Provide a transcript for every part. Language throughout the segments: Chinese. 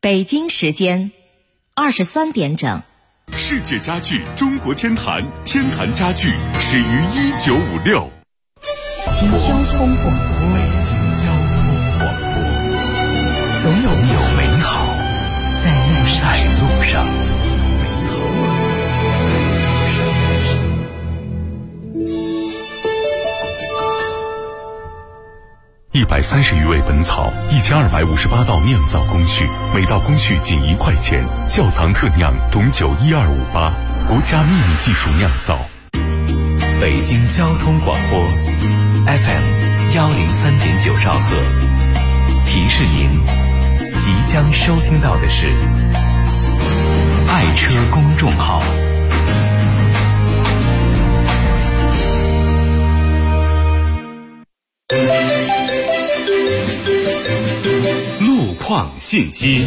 北京时间23点整。 世界家具中国天坛，天坛家具始于1956。 京交通广播， 北京交通广播， 总有美好在路上。130余味本草，1258道酿造工序，每道工序仅1块钱。窖藏特酿董酒12588，国家秘密技术酿造。 北京交通广播 FM 103.9兆赫，提示您即将收听到的是爱车公众号。 路况信息。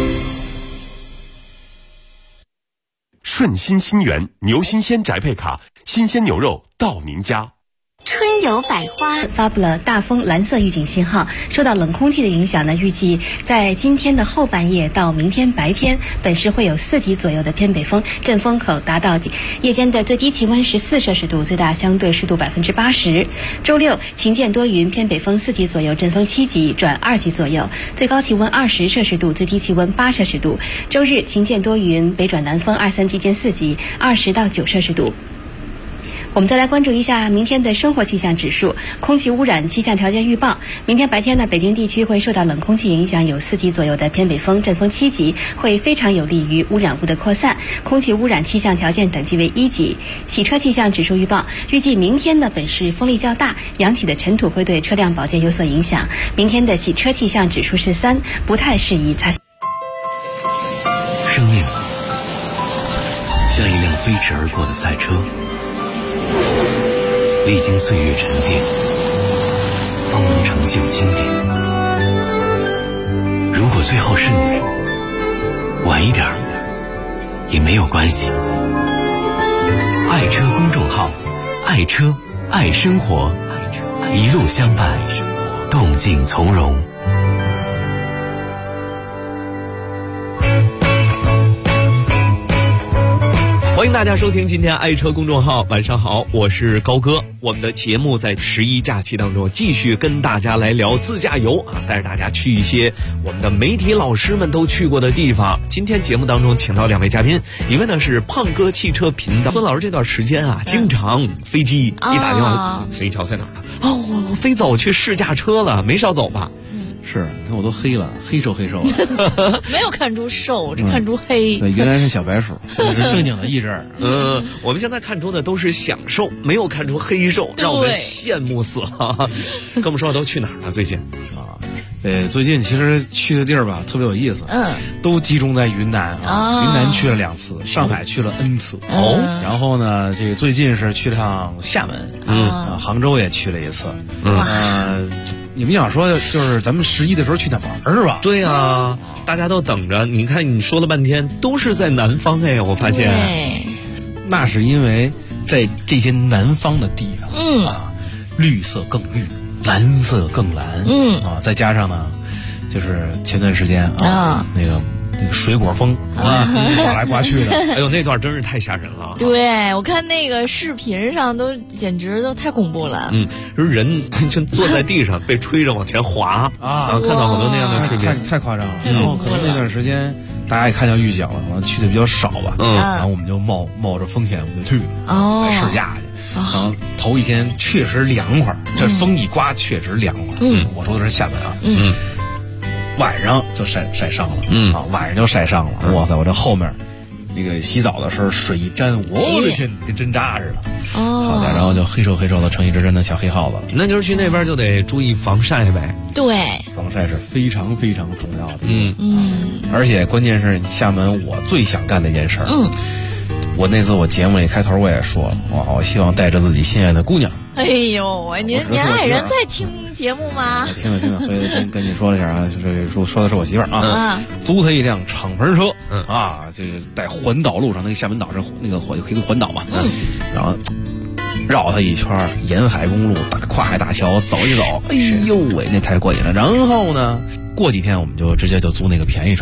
顺心新源牛新鲜宅配卡，新鲜牛肉到您家。 春有百花发布了大风蓝色预警信号，受到冷空气的影响呢，预计在今天的后半夜到明天白天，本市会有4级左右的偏北风，阵风可达到夜间的最低气温14摄氏度，最大相对湿度80%。周六晴间多云，偏北风4级左右，阵风7级转2级左右，最高气温20摄氏度，最低气温8摄氏度。周日晴间多云，北转南风2、3级见4级，20到9摄氏度。我们再来关注一下明天的生活气象指数。空气污染气象条件预报，明天白天呢，北京地区会受到冷空气影响，有4级左右的偏北风，阵风7级，会非常有利于污染物的扩散，空气污染气象条件等级为1级。洗车气象指数预报，预计明天的本市风力较大，扬起的尘土会对车辆保健有所影响，明天的洗车气象指数是3，不太适宜擦。 生命像一辆飞驰而过的赛车，历经岁月沉淀，方能成就经典。如果最后是你，晚一点也没有关系。爱车公众号，爱车爱生活，一路相伴，动静从容。 欢迎大家收听今天爱车公众号，晚上好，我是高哥。我们的节目在11假期当中继续跟大家来聊自驾游啊，带着大家去一些我们的媒体老师们都去过的地方。今天节目当中请到2位嘉宾，一位呢是胖哥汽车频道孙老师，这段时间啊，经常飞机一打电话，飞桥在哪儿呢？我飞走去试驾车了，没少走吧？ 是，你看我都黑了，黑瘦黑瘦没有看出瘦，只看出黑。 对，原来是小白鼠，现在是正经的意志。 我们现在看出的都是享受，没有看出黑瘦，让我们羡慕死了。跟我们说都去哪儿了？最近啊，最近其实去的地儿吧特别有意思，都集中在云南啊。云南去了2次，上海去了 N 次。然后呢，这个最近是去趟厦门，杭州也去了1次。你们想说就是咱们11的时候去哪玩是吧？ 对啊，大家都等着。你看你说了半天都是在南方哎，我发现。 那是因为在这些南方的地方，绿色更绿，蓝色更蓝，再加上呢，就是前段时间那个水果风刮来刮去的， 哎呦，那段真是太吓人了。 对，我看那个视频上都简直都太恐怖了。 人就坐在地上被吹着往前滑看到好多那样的视频， 太夸张了。然后可能那段时间大家也看到预警了，可能去的比较少吧。然后我们就冒着风险我们就去了，来试驾去。然后头一天确实凉快，这风一刮确实凉快。我说的是厦门啊。晚上就晒伤了，晚上就晒伤了。哇塞，我这后面那个洗澡的时候水一沾，我的天，跟针扎似的。好的，然后就黑瘦的成一只真的小黑耗子。 那就是去那边就得注意防晒呗。 对， 防晒是非常非常重要的。而且关键是厦门我最想干的一件事。我那次我节目里开头我也说，我希望带着自己心爱的姑娘。 哎呦，您爱人在听节目吗？ 听了，所以跟你说了一下啊，就是说的是我媳妇儿啊，租她一辆敞篷车，这个在环岛路上，那个厦门岛是那个一个环岛嘛，然后绕她一圈，沿海公路跨海大桥走一走，哎呦喂，那太过瘾了。然后呢，过几天我们就直接就租那个便宜车了啊，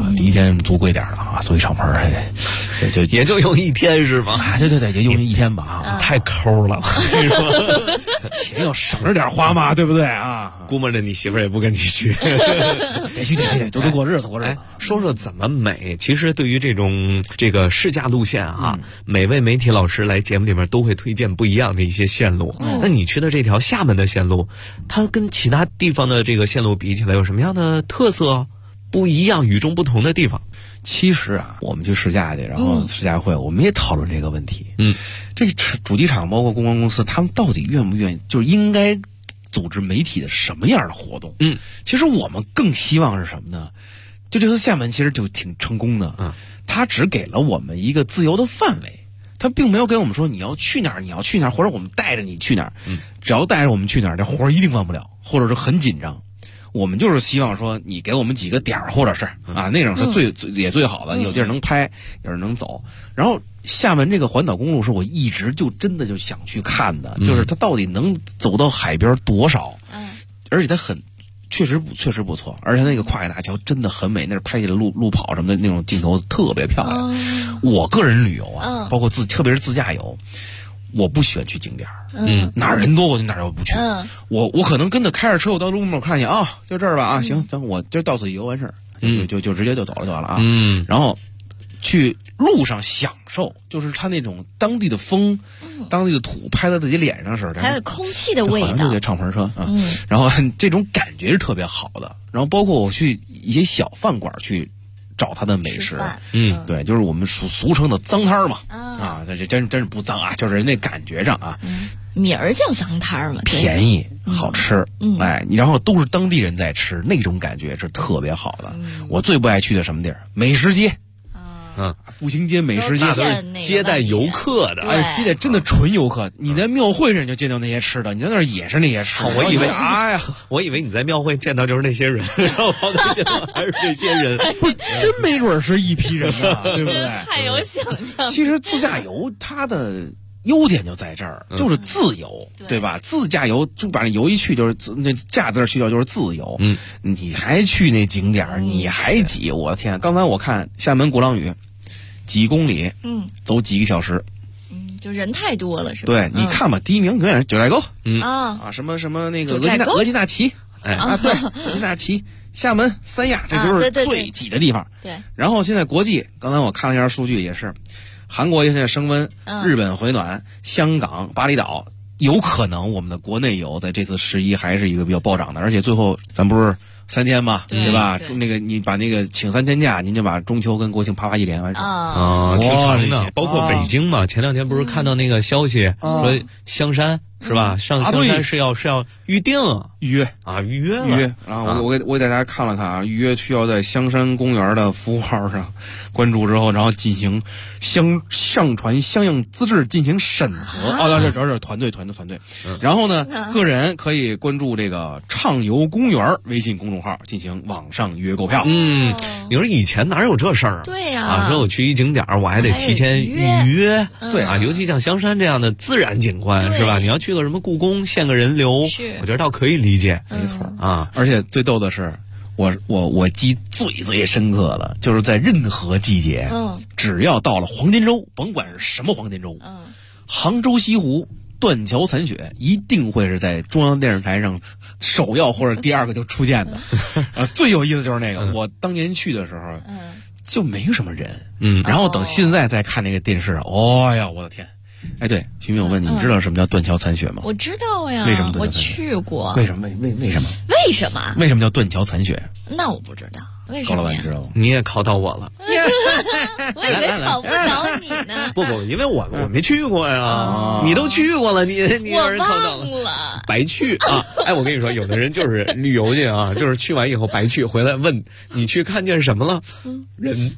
第一天租贵点的啊，租一敞篷也就用1天是吗？ 对，也用1天吧太抠了， 钱要省着点花嘛，对不对啊？ 估摸着你媳妇儿也不跟你去， 得去，多过日子。 说说怎么美？其实对于这个试驾路线啊，每位媒体老师来节目里面都会推荐不一样的一些线路。那你去的这条厦门的线路，它跟其他地方的这个线路比起来，有什么样的特色？不一样、与众不同的地方？ 其实啊，我们去试驾去，然后试驾会，我们也讨论这个问题。这个主机厂包括公关公司，他们到底愿不愿意，就是应该组织媒体的什么样的活动？其实我们更希望是什么呢？就这次厦门其实就挺成功的，他只给了我们一个自由的范围，他并没有给我们说你要去哪儿，或者我们带着你去哪儿。只要带着我们去哪儿，这活儿一定忘不了，或者是很紧张。我们就是希望说，你给我们几个点儿，或者是那种是最好的，有地儿能拍，有人能走。然后厦门这个环岛公路是我一直就真的就想去看的，就是它到底能走到海边多少？而且它确实不错，而且那个跨海大桥真的很美，那是拍起来路跑什么的那种镜头特别漂亮。我个人旅游啊，包括特别是自驾游。我不喜欢去景点哪儿人多我就哪儿我不去。我可能跟着开着车，我到路门口看见啊，就这儿吧啊，行，我今儿到此一游完事儿，就直接就走了就完了啊。然后去路上享受，就是他那种当地的风，当地的土拍在自己脸上似的， 还有空气的味道， 好像就敞篷车啊。然后这种感觉是特别好的。然后包括我去一些小饭馆去找他的美食，对，就是我们俗称的脏摊儿嘛，这真是不脏啊，就是那感觉上啊， 名儿叫脏摊儿嘛， 便宜好吃，然后都是当地人在吃，那种感觉是特别好的。我最不爱去的什么地儿？美食街。步行街、美食街都是接待游客的， 接待真的纯游客。你在庙会上就见到那些吃的，你在那儿也是那些吃的。 我以为你在庙会见到就是那些人，然后见到还是这些人， 不真没准是一批人啊，对不对？ 太有想象。 其实自驾游它的优点就在这儿，就是自由，对吧？自驾游就把那游一去就是那驾字去掉就是自由，你还去那景点你还挤，我的天！刚才我看厦门鼓浪屿几公里，走几个小时， 就人太多了，是吧？ 对，你看吧，第一名永远是九寨沟，什么那个额济纳旗，对，额济纳旗，厦门、三亚，这就是最挤的地方。 对， 然后现在国际，刚才我看了一下数据，也是。韩国现在升温，日本回暖，香港、巴厘岛有可能我们的国内游在这次11还是一个比较暴涨的，而且最后咱不是3天嘛，对吧？那个你把那个请3天假，您就把中秋跟国庆啪一连完事挺长的。包括北京嘛，前2天不是看到那个消息说香山是吧？上香山是要预约了。 然后我给大家看了看啊，预约需要在香山公园的服务号上关注之后，然后进行上传相应资质进行审核。这是团队。然后呢，个人可以关注这个畅游公园微信公众号进行网上预约购票。 你说以前哪有这事儿啊？ 对呀， 说我去一景点我还得提前预约。 对啊，尤其像香山这样的自然景观是吧？你要去个什么故宫限个人流，我觉得倒可以理解。 没错啊，而且最逗的是，我记最深刻的就是在任何季节，只要到了黄金周，甭管是什么黄金周，杭州西湖断桥残雪一定会是在中央电视台上首要或者第2个就出现的。最有意思就是那个，我当年去的时候，就没什么人，然后等现在再看那个电视，哦呀，我的天！哎，对，徐明，我问你，你知道什么叫断桥残雪吗？ 我知道呀， 为什么断桥残雪？我去过。 为什么？为什么？ 为什么叫断桥残雪？ 那我不知道。为什么？ 高老板，你知道吗？ 你也考到我了。 我以为考不着你呢。 不，因为我没去过呀。你都去过了，你让人考到了，白去啊！哎，我跟你说，有的人就是旅游去啊，就是去完以后白去，回来问你去看见什么了？人。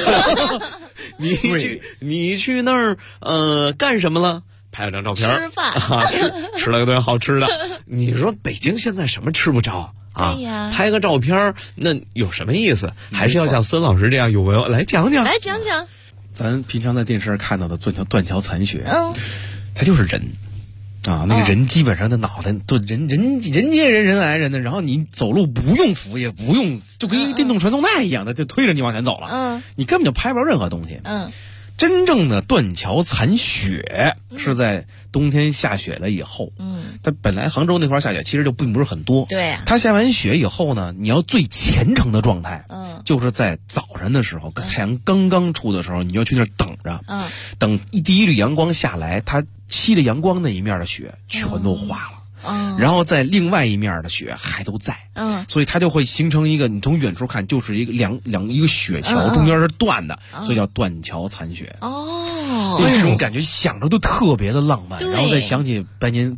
你去那儿干什么了？拍了张照片， 吃饭啊，吃了个顿好吃的。你说北京现在什么吃不着啊？ 对呀， 拍个照片那有什么意思？还是要像孙老师这样有文来讲讲。 咱平常在电视上看到的断桥残雪，它就是人。 啊，那个人基本上的脑袋都人接人挨人的，然后你走路不用扶也不用，就跟一个电动传送带一样的，就推着你往前走了。你根本就拍不着任何东西。真正的断桥残雪是在冬天下雪了以后。它本来杭州那块下雪其实就并不是很多。 对。 它下完雪以后呢，你要最虔诚的状态，就是在早晨的时候，太阳刚刚出的时候，你要去那儿等着。等第一缕阳光下来，它吸着阳光那一面的雪全都化了。然后在另外一面的雪还都在，所以它就会形成一个，你从远处看就是一个一个雪桥，中间是断的，所以叫断桥残雪。这种感觉想着都特别的浪漫，然后再想起白娘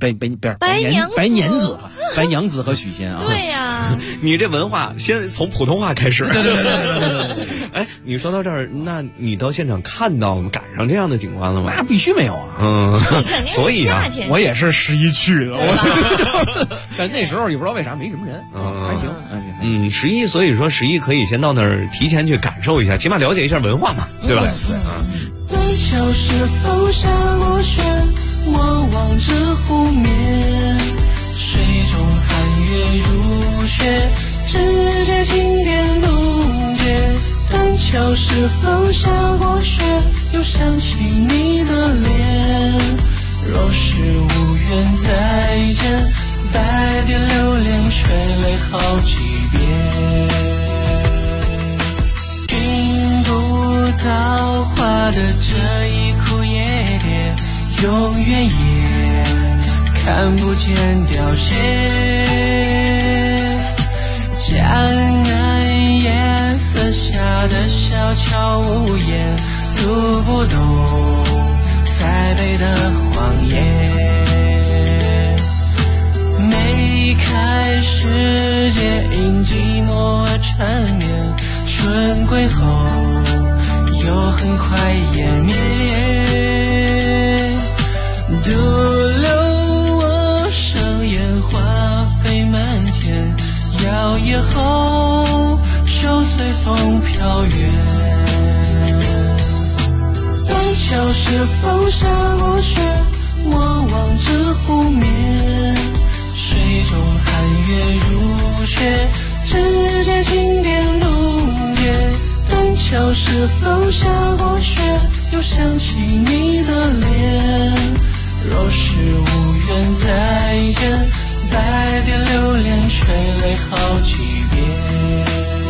子和许仙啊。 对呀， 你这文化先从普通话开始。 对。 哎，你说到这儿，那你到现场赶上这样的景观了吗？ 那必须没有啊。 所以啊， 我也是11去的，但那时候也不知道为啥没什么人，还行。 11，所以说11可以先到那儿提前去感受一下，起码了解一下文化嘛，对吧？ 对。 断桥是否下过雪？我望着湖面，水中寒月如雪，指尖轻点路肩。断桥是否下过雪？又想起你的脸。若是无缘再见，百点流连垂泪好几遍。听不到话的这一哭也别，永远也看不见凋谢。江南夜色下的小桥屋檐，读不懂再北的谎言。眉开世界因寂寞而缠绵，春归后又很快湮灭。独留我上烟花飞满天，摇曳后手随风飘远。断桥是否下过雪？我望着湖面，水中寒月如雪，指尖轻点路肩。断桥是否下过雪？又想起你的脸。若是无缘再见，百点流连垂泪好几遍。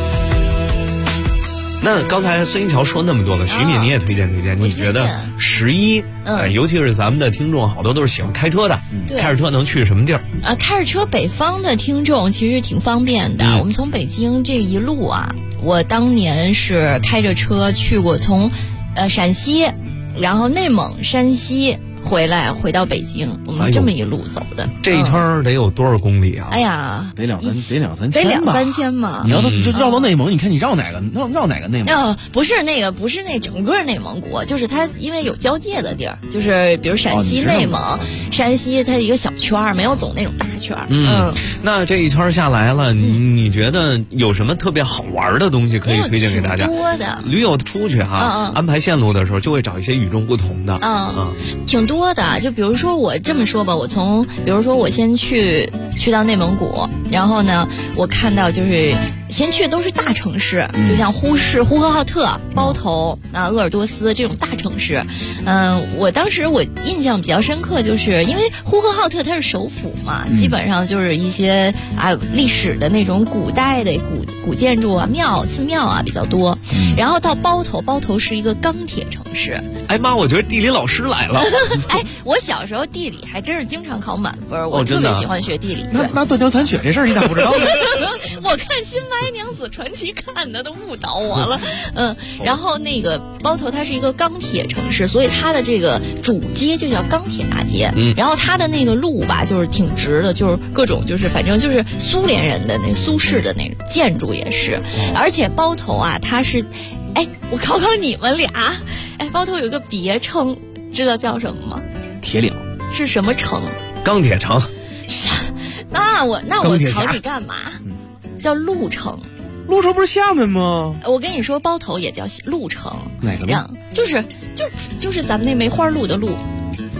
那刚才孙一桥说那么多了，徐敏你也推荐，你觉得11，尤其是咱们的听众好多都是喜欢开车的，开着车能去什么地儿？ 开着车北方的听众其实挺方便的。我们从北京这一路啊，我当年是开着车去过，从陕西，然后内蒙、山西。回到北京，我们这么一路走的。 这一圈得有多少公里啊？ 哎呀， 得两三千， 得2-3千嘛。 你要就绕到内蒙，你看你绕哪个内蒙？ 不是那整个内蒙古，就是它因为有交界的地儿，就是比如陕西、内蒙、山西，它一个小圈没有走那种大圈。 那这一圈下来了，你觉得有什么特别好玩的东西可以推荐给大家？ 多的驴友出去安排线路的时候就会找一些与众不同的。 挺多的，就比如说我这么说吧，比如说我先去到内蒙古，然后呢，我看到就是先去的都是大城市，就像呼和浩特、包头鄂尔多斯这种大城市。我当时我印象比较深刻，就是因为呼和浩特它是首府嘛，基本上就是一些历史的那种古代的古建筑啊、寺庙啊比较多。然后到包头是一个钢铁城市。 哎妈，我觉得地理老师来了。 哎，我小时候地理还真是经常考满分，我特别喜欢学地理。 那断桥残雪这事儿你咋不知道呢？ 我看《新白娘子传奇》看的都误导我了。然后那个包头它是一个钢铁城市，所以它的这个主街就叫钢铁大街。然后它的那个路吧，就是挺直的，就是各种就是反正就是苏联人的那苏式的那种建筑也是。而且包头啊，它是，我考考你们俩，包头有一个别称，知道叫什么吗？ 铁岭是什么城？ 钢铁城。 那我考你干嘛？叫鹿城。 鹿城不是厦门吗？ 我跟你说，包头也叫鹿城。 哪个鹿？ 就是咱们那梅花鹿的鹿。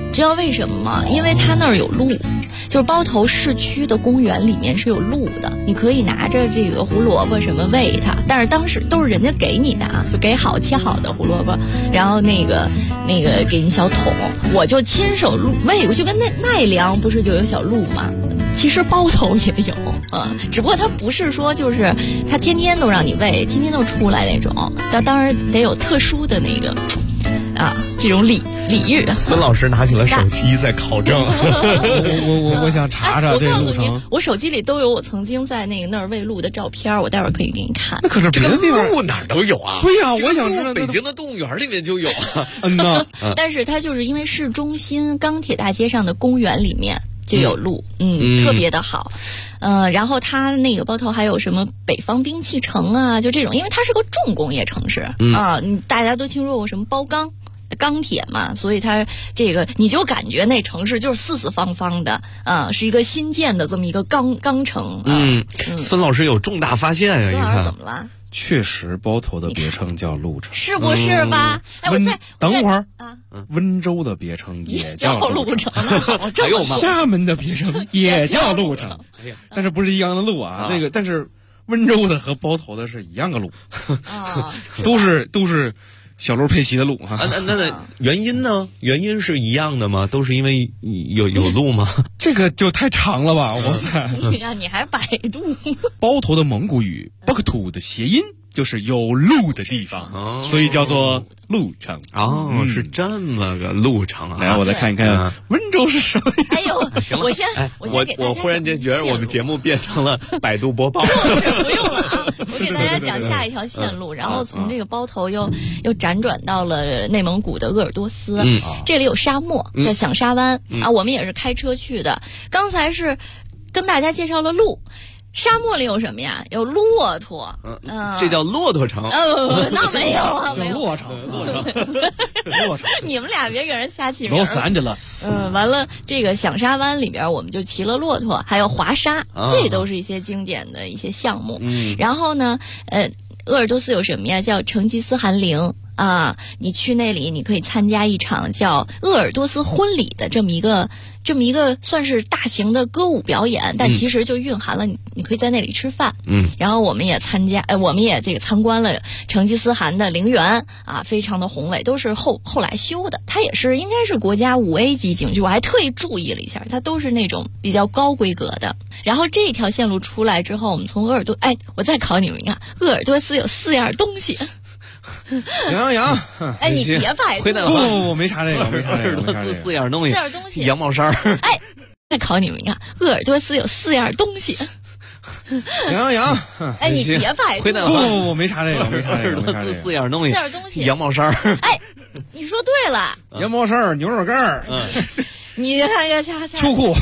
知道为什么吗？因为它那儿有路，就是包头市区的公园里面是有路的，你可以拿着这个胡萝卜什么喂它，但是当时都是人家给你的啊，就给好切好的胡萝卜，然后那个给你小桶，我就亲手喂过，就跟奈良不是就有小鹿吗？其实包头也有只不过它不是说就是它天天都让你喂，天天都出来那种，但当然得有特殊的那个这种礼遇。 孙老师拿起了手机在考证。 我想查查这个路程。 我手机里都有我曾经在那儿喂鹿的照片，我待会儿可以给你看。 那可是别的地方鹿哪儿都有啊。 对呀，我想知道北京的动物园里面就有啊。 但是它就是因为市中心钢铁大街上的公园里面就有鹿，特别的好。然后它那个包头还有什么北方兵器城啊，就这种，因为它是个重工业城市大家都听说过什么包钢铁嘛，所以它这个你就感觉那城市就是四四方方的是一个新建的这么一个钢城。 孙老师有重大发现呀！ 孙老师怎么了？ 确实，包头的别称叫鹿城， 是不是吧？ 等会儿温州的别称也叫鹿城， 还有吗？ 厦门的别称也叫鹿城，但是不是一样的鹿啊？但是温州的和包头的是一样的鹿，都是小鹿佩奇的鹿哈。 那原因呢？原因是一样的吗？都是因为有鹿吗？ 这个就太长了吧！哇塞， 你还百度？ 包头的蒙古语 Baktu 的谐音就是有鹿的地方，所以叫做鹿城。 是这么个鹿城啊！ 来，我再看一看温州是什么。 哎呦，行了， 我忽然间觉得我们节目变成了百度播报。 不用了啊！我给大家讲下一条线路，然后从这个包头又辗转到了内蒙古的鄂尔多斯。这里有沙漠，叫响沙湾我们也是开车去的。刚才是跟大家介绍了鹿。沙漠里有什么呀？有骆驼， 这叫骆驼城。 那没有啊， 没有骆城。 你们俩别给人瞎起名。 Los Angeles。 完了，这个响沙湾里边，我们就骑了骆驼，还有滑沙，这都是一些经典的一些项目。然后呢，鄂尔多斯有什么呀？叫成吉思汗陵。你去那里，你可以参加一场叫鄂尔多斯婚礼的这么一个算是大型的歌舞表演，但其实就蕴含了你可以在那里吃饭。然后我们也这个参观了成吉思汗的陵园非常的宏伟，都是后来修的。它也是应该是国家5A 级景区，我还特意注意了一下，它都是那种比较高规格的。然后这条线路出来之后，我们从我再考你们一个，鄂尔多斯有4样东西。 羊， 你别百度。 我没查这个， 鄂尔多斯4样东西。羊毛衫。 再考你们一个，鄂尔多斯有4样东西。 羊， 你别百度。 我没查这个， 鄂尔多斯4样东西。羊毛衫。 你说对了。 羊毛衫，牛肉干。 你看一个秋裤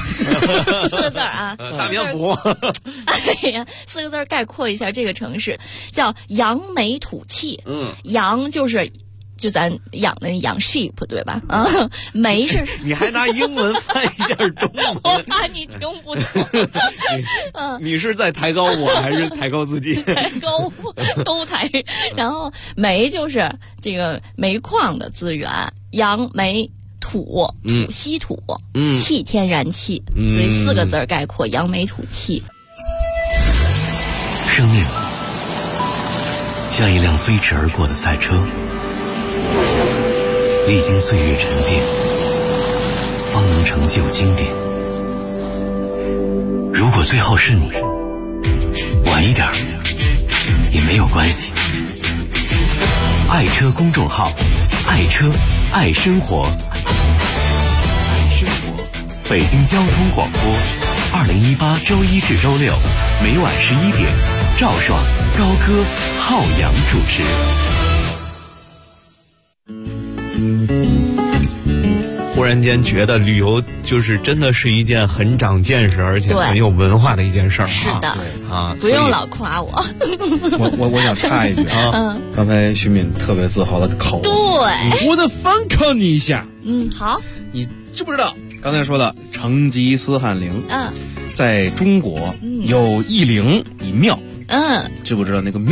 ，4个字大棉服。 哎呀，4个字概括一下这个城市，叫扬眉吐气。扬就咱养的养 sheep 对吧？眉是你还拿英文翻译一下中文， 我怕你听不懂。 你是在抬高我还是抬高自己？ 抬高都抬。然后煤就是这个煤矿的资源，扬煤。土稀土，气天然气，所以4个字概括扬眉吐气。 生命像一辆飞驰而过的赛车，历经岁月沉淀，方能成就经典。如果最后是你，晚一点也没有关系。爱车公众号，爱车爱生活。北京交通广播，2018周1至周6，每晚11点，赵爽、高歌、浩洋主持。 忽然间觉得旅游就是真的是一件很长见识，而且很有文化的一件事儿。 是的不用老夸我。 我想插一句刚才徐敏特别自豪的口， 对， 我的反考你一下。 好， 你知不知道刚才说的成吉思汗陵？在中国有一陵一庙。知不知道那个庙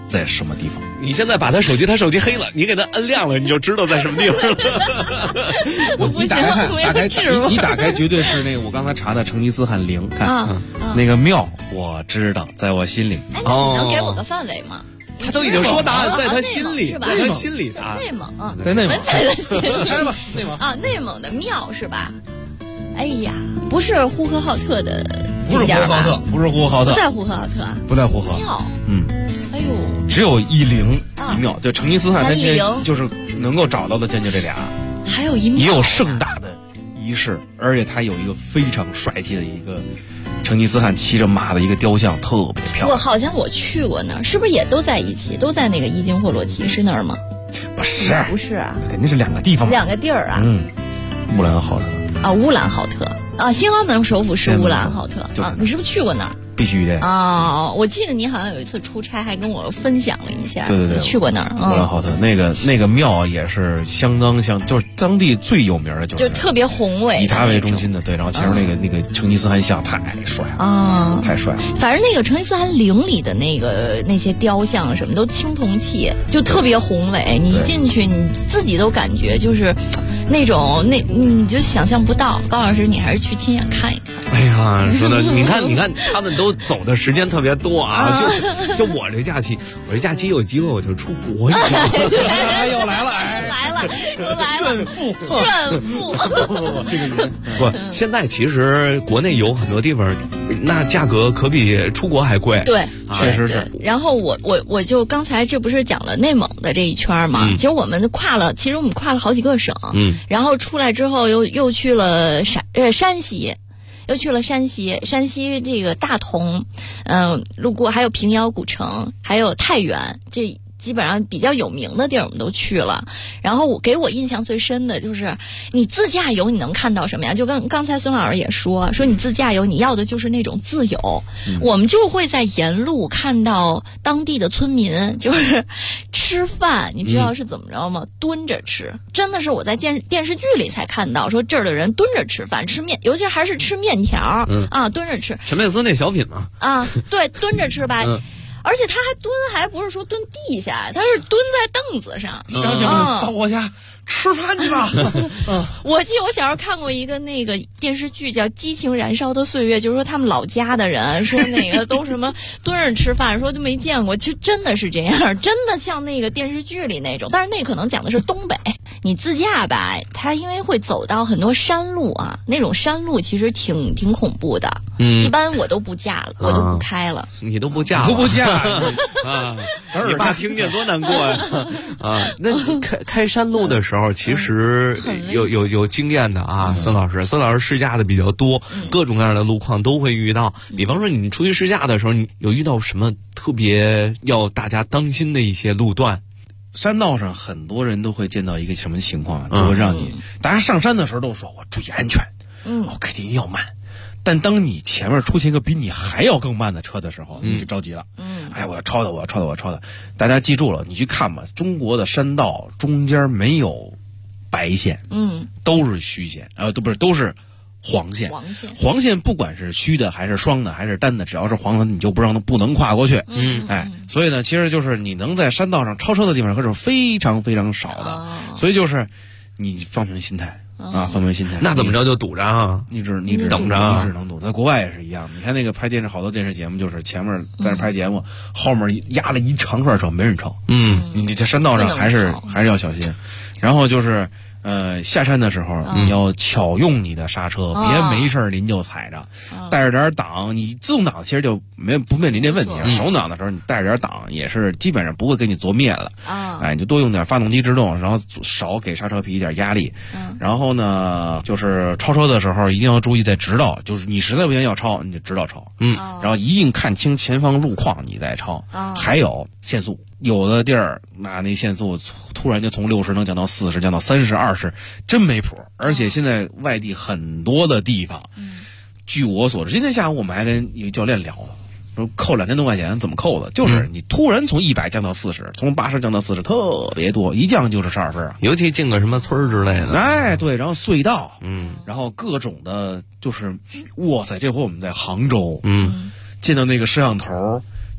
在什么地方。 你现在把他手机黑了，你给他摁亮了，你就知道在什么地方了。 你打开看，你打开绝对是那个我刚才查的成吉思汗陵，看那个庙，我知道，在我心里。 哎，那你能给我个范围吗？ 他都已经说答案在他心里， 在他心里啊， 内蒙啊， 在内蒙， 在他心里。 猜吧，内蒙啊，内蒙的庙是吧？哎呀，不是呼和浩特的， 不是呼和浩特，不是呼和浩特， 不在呼和浩特， 不在呼和。 庙，哎呦， 只有一陵一庙，就成吉思汗他就是能够找到的，就这俩。 还有一庙， 也有盛大的仪式，而且他有一个非常帅气的一个成吉思汗骑着马的一个雕像，特别漂亮。 我好像我去过那儿，是不是也都在一起？都在那个伊金霍洛提是那儿吗？ 不是， 不是啊， 肯定是两个地方， 两个地儿啊。 乌兰浩特啊，乌兰浩特啊，新华门首府是乌兰浩特啊。你是不是去过那儿？ 必须的啊！我记得你好像有一次出差，还跟我分享了一下。 对， 去过那儿。 乌兰浩特那个庙也是相当就是当地最有名的，就特别宏伟， 以它为中心的。对，然后前面那个成吉思汗像太帅了啊，太帅了。 反正那个成吉思汗陵里的那些雕像什么都青铜器，就特别宏伟。你一进去，你自己都感觉就是那种你就想象不到。高老师，你还是去亲眼看一看。 哎呀，说的你看，他们都走的时间特别多啊！就我这假期有机会我就出国一趟。 又来了， 炫富！ 这个人不，现在其实国内有很多地方，那价格可比出国还贵。 对， 确实是。 然后我就刚才这不是讲了内蒙的这一圈嘛？其实我们跨了好几个省。然后出来之后又去了山西。又去了山西这个大同，路过还有平遥古城，还有太原，这基本上比较有名的地儿我们都去了。然后给我印象最深的就是你自驾游你能看到什么呀？就跟刚才孙老师也说你自驾游你要的就是那种自由。我们就会在沿路看到当地的村民就是吃饭，你知道是怎么着吗？蹲着吃，真的是我在电视剧里才看到，说这儿的人蹲着吃饭，吃面，尤其还是吃面条，蹲着吃。 陈佩斯那小品嘛， 对，蹲着吃吧。而且他还不是说蹲地下，他是蹲在凳子上。 乡亲们到我家吃饭去吧。 我记得我小时候看过一个那个电视剧叫《激情燃烧的岁月》，就是说他们老家的人说那个都什么蹲着吃饭，说就没见过，其实真的是这样，真的像那个电视剧里那种。但是那可能讲的是东北，你自驾吧，它因为会走到很多山路啊，那种山路其实挺恐怖的。一般我都不驾了，我都不开了。 你都不驾了？ 都不驾啊！你爸听见多难过呀！那开山路的时候，其实有经验的啊，孙老师试驾的比较多，各种各样的路况都会遇到。比方说你出去试驾的时候，你有遇到什么特别要大家当心的一些路段？ 山道上很多人都会见到一个什么情况，就会让你大家上山的时候都说我注意安全，我开的一定要慢。但当你前面出现一个比你还要更慢的车的时候，你就着急了。哎，我要超的。大家记住了，你去看吧，中国的山道中间没有白线，都是虚线，都是黄线。黄线不管是虚的还是双的还是单的，只要是黄的你就不能跨过去。所以呢，其实就是你能在山道上超车的地方可是非常非常少的。所以就是你放平心态。放平心态， 那怎么着就堵着啊？ 你只等着， 你只能堵。在国外也是一样，你看那个拍好多电视节目，就是前面在那拍节目，后面压了一长串车，没人超。你这山道上还是要小心。然后就是下山的时候你要巧用你的刹车，别没事临就踩着，带着点档。你自动挡其实就不面临这问题，手挡的时候你带着点档也是基本上不会给你做灭了。你就多用点发动机制动，然后少给刹车皮一点压力。然后呢，就是超车的时候一定要注意在直道，就是你实在不行要超，你就直道超。然后一定看清前方路况你再超。还有限速。有的地儿那限速突然就从60能降到40，降到30、20，真没谱。而且现在外地很多的地方，据我所知，今天下午我们还跟一个教练聊了，说扣2000多块钱怎么扣的？就是你突然从100降到40，从80降到40，特别多，一降就是12分啊。 尤其进个什么村之类的， 哎，对，然后隧道，然后各种的，就是哇塞，这回我们在杭州，见到那个摄像头。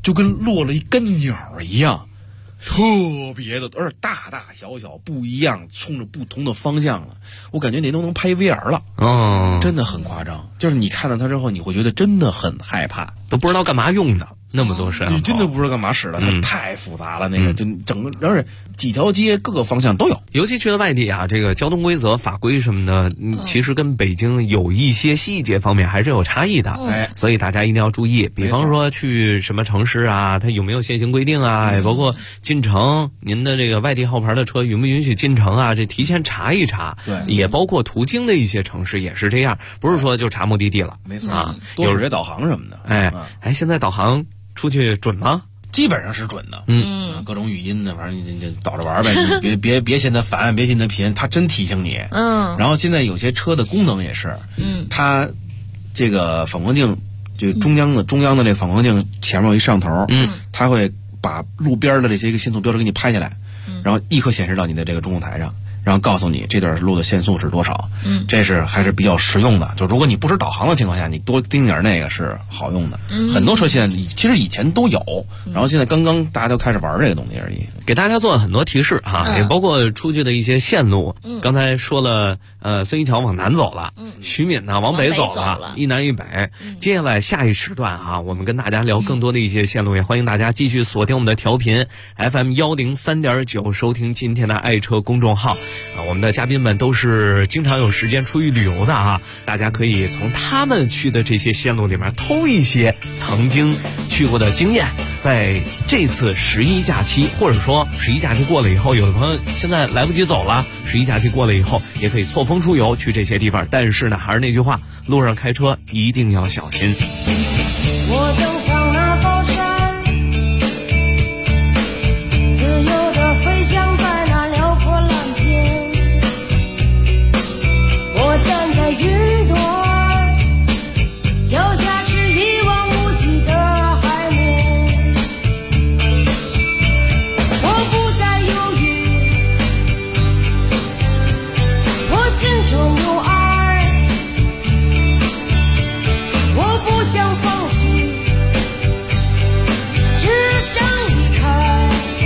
就跟落了一根鸟一样，特别的，而且大大小小不一样，冲着不同的方向了。我感觉那都能拍 VR 了，真的很夸张。就是你看到它之后，你会觉得真的很害怕， 都不知道干嘛用的。那么多摄像头， 你真的不知道干嘛使的，它太复杂了。那个就整个，而且几条街各个方向都有。 尤其去了外地啊，这个交通规则、法规什么的，其实跟北京有一些细节方面还是有差异的。所以大家一定要注意。比方说去什么城市啊，它有没有限行规定啊？也包括进城，您的这个外地号牌的车允不允许进城啊？这提前查一查。 对， 也包括途经的一些城市也是这样，不是说就查目的地了。 没错啊，多使些导航什么的。 现在导航出去准吗？ 基本上是准的。各种语音的，反正你就倒着玩呗，你别嫌它烦，别嫌它贫，它真提醒你。然后现在有些车的功能也是，它这个反光镜，就中央的这个反光镜前面有一摄像头，它会把路边的这些个限速标志给你拍下来，然后立刻显示到你的这个中控台上。然后告诉你这段路的限速是多少，这是还是比较实用的。就如果你不识导航的情况下，你多盯点那个是好用的。很多车现在其实以前都有，然后现在刚刚大家都开始玩这个东西而已。 给大家做了很多提示哈，也包括出去的一些线路。刚才说了，孙一桥往南走了，徐敏呢往北走了，一南一北。接下来下一时段啊，我们跟大家聊更多的一些线路，也欢迎大家继续锁定我们的调频 FM103.9，收听今天的爱车公众号。我们的嘉宾们都是经常有时间出去旅游的啊，大家可以从他们去的这些线路里面偷一些曾经去过的经验。在这次11假期，或者说11假期过了以后，有的朋友现在来不及走了，11假期过了以后也可以错峰出游去这些地方。但是呢，还是那句话，路上开车一定要小心。 我登上那高山，自由地飞翔在那辽阔蓝天。我站在云端，脚下是一望无际的海面。我不再犹豫，我心中有爱，我不想放弃，只想离开。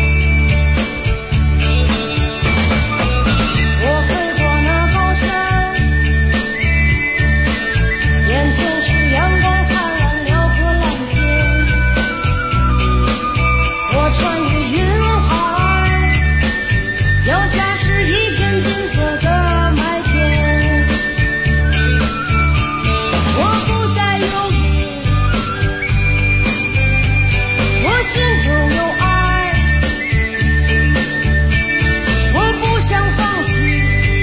我飞过那高山，眼前是阳光灿烂辽阔蓝天。我穿越云海，脚下是一片金色的麦田。我不再犹豫，我心中有爱，我不想放弃，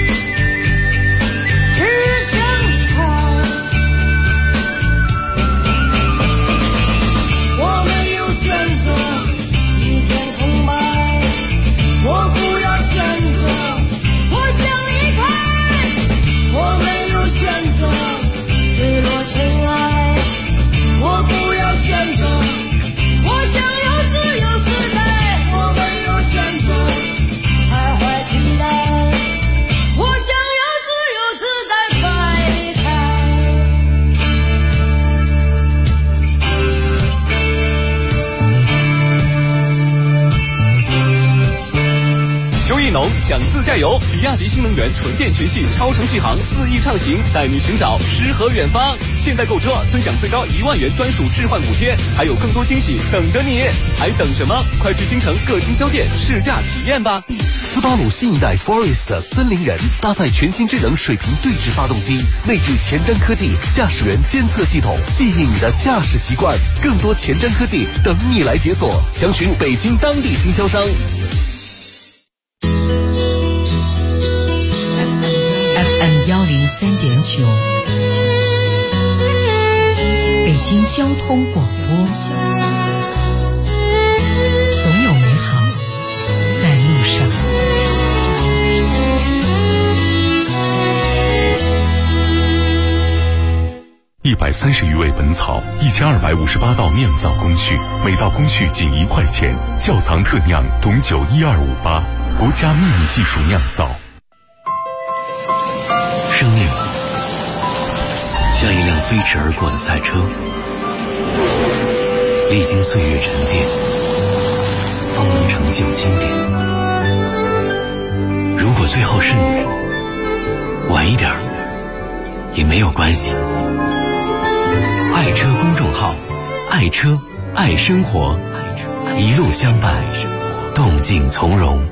只想离开。我没有选择一片空白，我不要选择，我想离开。我没有选择坠落尘埃，我不要选择，我想要自由自在。我没有选择徘徊期待，我想要自由自在快离秋意浓，想自驾游，比亚迪新能源纯电全系超长续航4翼畅行，带你寻找诗和远方。现在购车尊享最高1万元专属置换补贴，还有更多惊喜等着你，还等什么？快去京城各经销店试驾体验吧！ 斯巴鲁新一代 Forest 森林人搭载全新智能水平对置发动机，内置前瞻科技驾驶员监测系统，记忆你的驾驶习惯。更多前瞻科技等你来解锁，详询北京当地经销商。 FM103.9，北京交通广播，总有美好在路上。 130余味本草，1258道酿造工序，每道工序仅1块钱。窖藏特酿董酒12588，国家秘密技术酿造。 生命像一辆飞驰而过的赛车， 历经岁月沉淀，方能成就经典。如果最后是你，晚一点也没有关系。爱车公众号，爱车爱生活，一路相伴，动静从容。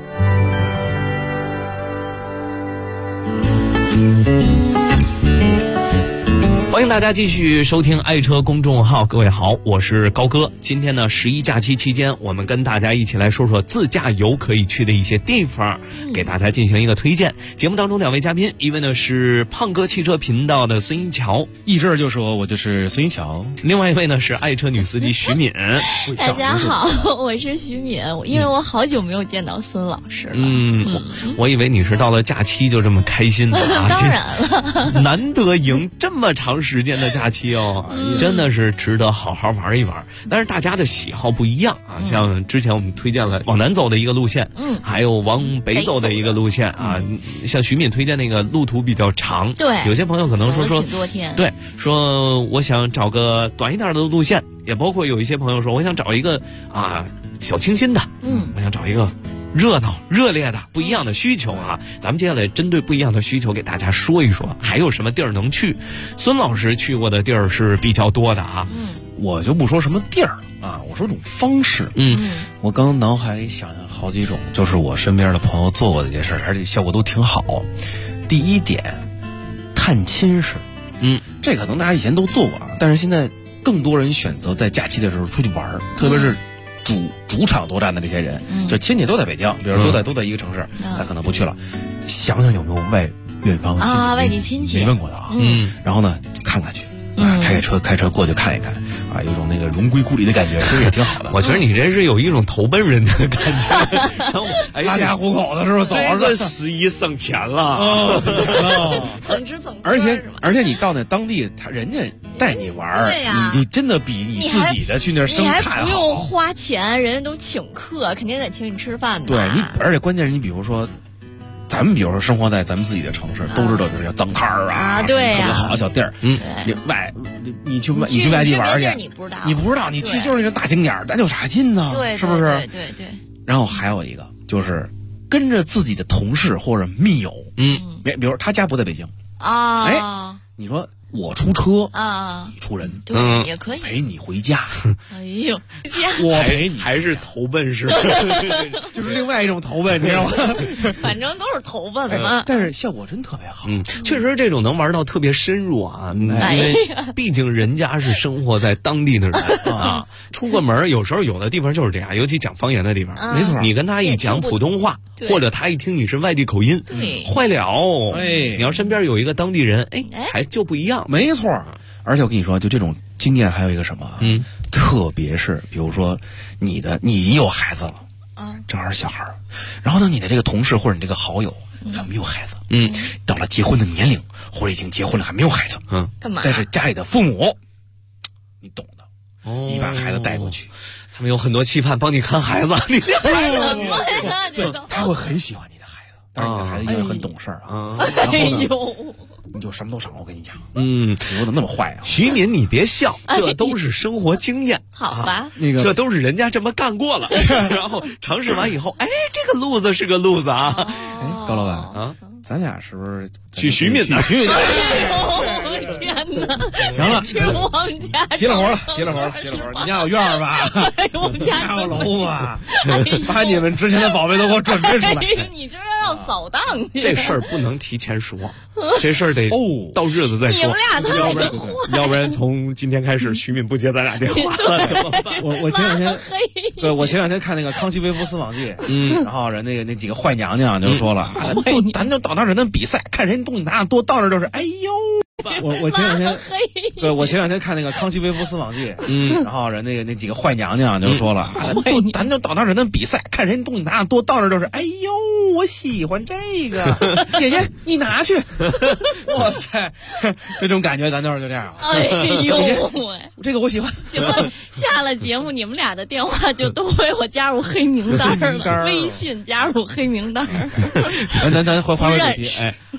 欢迎大家继续收听爱车公众号，各位好，我是高哥。今天呢，11假期期间，我们跟大家一起来说说自驾游可以去的一些地方，给大家进行一个推荐。节目当中2位嘉宾，一位呢是胖哥汽车频道的孙一桥， 一阵就说我就是孙一桥； 另外一位呢是爱车女司机徐敏。 大家好，我是徐敏，因为我好久没有见到孙老师了。 我以为你是到了假期就这么开心的啊， 当然了， 难得赢这么长时间的假期哦，真的是值得好好玩一玩。但是大家的喜好不一样啊，像之前我们推荐了往南走的一个路线，还有往北走的一个路线啊。像徐敏推荐那个路途比较长， 对， 有些朋友可能说挺多天， 对，说我想找个短一点的路线，也包括有一些朋友说我想找一个小清新的，我想找一个热闹热烈的不一样的需求啊。咱们接下来针对不一样的需求给大家说一说还有什么地儿能去。孙老师去过的地儿是比较多的啊， 我就不说什么地儿啊，我说种方式。我刚脑海里想象好几种，就是我身边的朋友做过的一些事儿，而且效果都挺好。第一点，探亲事。这可能大家以前都做过啊，但是现在更多人选择在假期的时候出去玩，特别是主场作战的这些人，就亲戚都在北京，比如说都在一个城市，他可能不去了。想想有没有远方亲戚外地亲戚没问过的啊，然后呢看看去，开车过去看一看啊，有种那个荣归故里的感觉，其实也挺好的。 我觉得你这是有一种投奔人家的感觉， 拉家糊口的时候走这个11省钱了， 省钱了，而且你到那当地，人家带你玩，你真的比你自己的去那生态好。 你还不用花钱，人家都请客，肯定得请你吃饭吧。 对你，而且关键是你比如说。咱们比如说生活在咱们自己的城市，都知道这叫脏摊儿对， 特别好的小地儿。你去外地玩去，你不知道，你去就是那个大景点，咱有啥劲呢？ 对， 是不是？ 对。 然后还有一个就是跟着自己的同事或者密友，比如他家不在北京啊，你说。我出车啊，你出人， 对，也可以陪你回家。 哎呦， 我陪你， 还是投奔是吧？ 就是另外一种投奔，你知道吗？ 反正都是投奔嘛。 但是效果真特别好。 确实这种能玩到特别深入啊，因为毕竟人家是生活在当地的人啊。出个门有时候有的地方就是这样，尤其讲方言的地方， 没错。 你跟他一讲普通话，或者他一听你是外地口音，坏了。你要身边有一个当地人，还就不一样。 没错，而且我跟你说，就这种经验还有一个什么，特别是比如说你已经有孩子了，正好是小孩，然后呢，你的这个同事或者你这个好友，他没有孩子，到了结婚的年龄，或者已经结婚了还没有孩子， 干嘛？ 但是家里的父母，你懂的，你把孩子带过去， 他们有很多期盼帮你看孩子，你什么呀？ 对，他会很喜欢你的孩子，但是你的孩子因为很懂事啊，然后呢？你就什么都省了，我跟你讲。你怎么那么坏啊？ 徐敏，你别笑，这都是生活经验。 好吧， 这都是人家这么干过了，然后尝试完以后，这个路子是个路子啊。 高老板啊，咱俩是不是去徐敏的？ 徐敏的。 天哪！ 行了， 去我们家。 急了活了。你家有院儿吧？ 我们家有楼吧？把你们之前的宝贝都给我准备出来。 你这让扫荡去。 这事儿不能提前说，这事儿得到日子再说。 你们俩太坏， 要不然从今天开始，徐敏不接咱俩电话了，怎么办？ 我前两天看那个《康熙微服私访记》，然后人那几个坏娘娘就说了，咱就到那儿咱比赛，看谁动静大多，到那儿就是哎呦。我前两天看那个《康熙微服私访记》，然后人那几个坏娘娘就说了，咱就到那儿咱比赛，看谁动静大多，到那儿就是哎呦，我喜欢这个，姐姐你拿去，哇塞，这种感觉咱就是就这样。 哎呦， 这个我喜欢。 行了，下了节目你们俩的电话就都被我加入黑名单了，微信加入黑名单。 咱换个主题，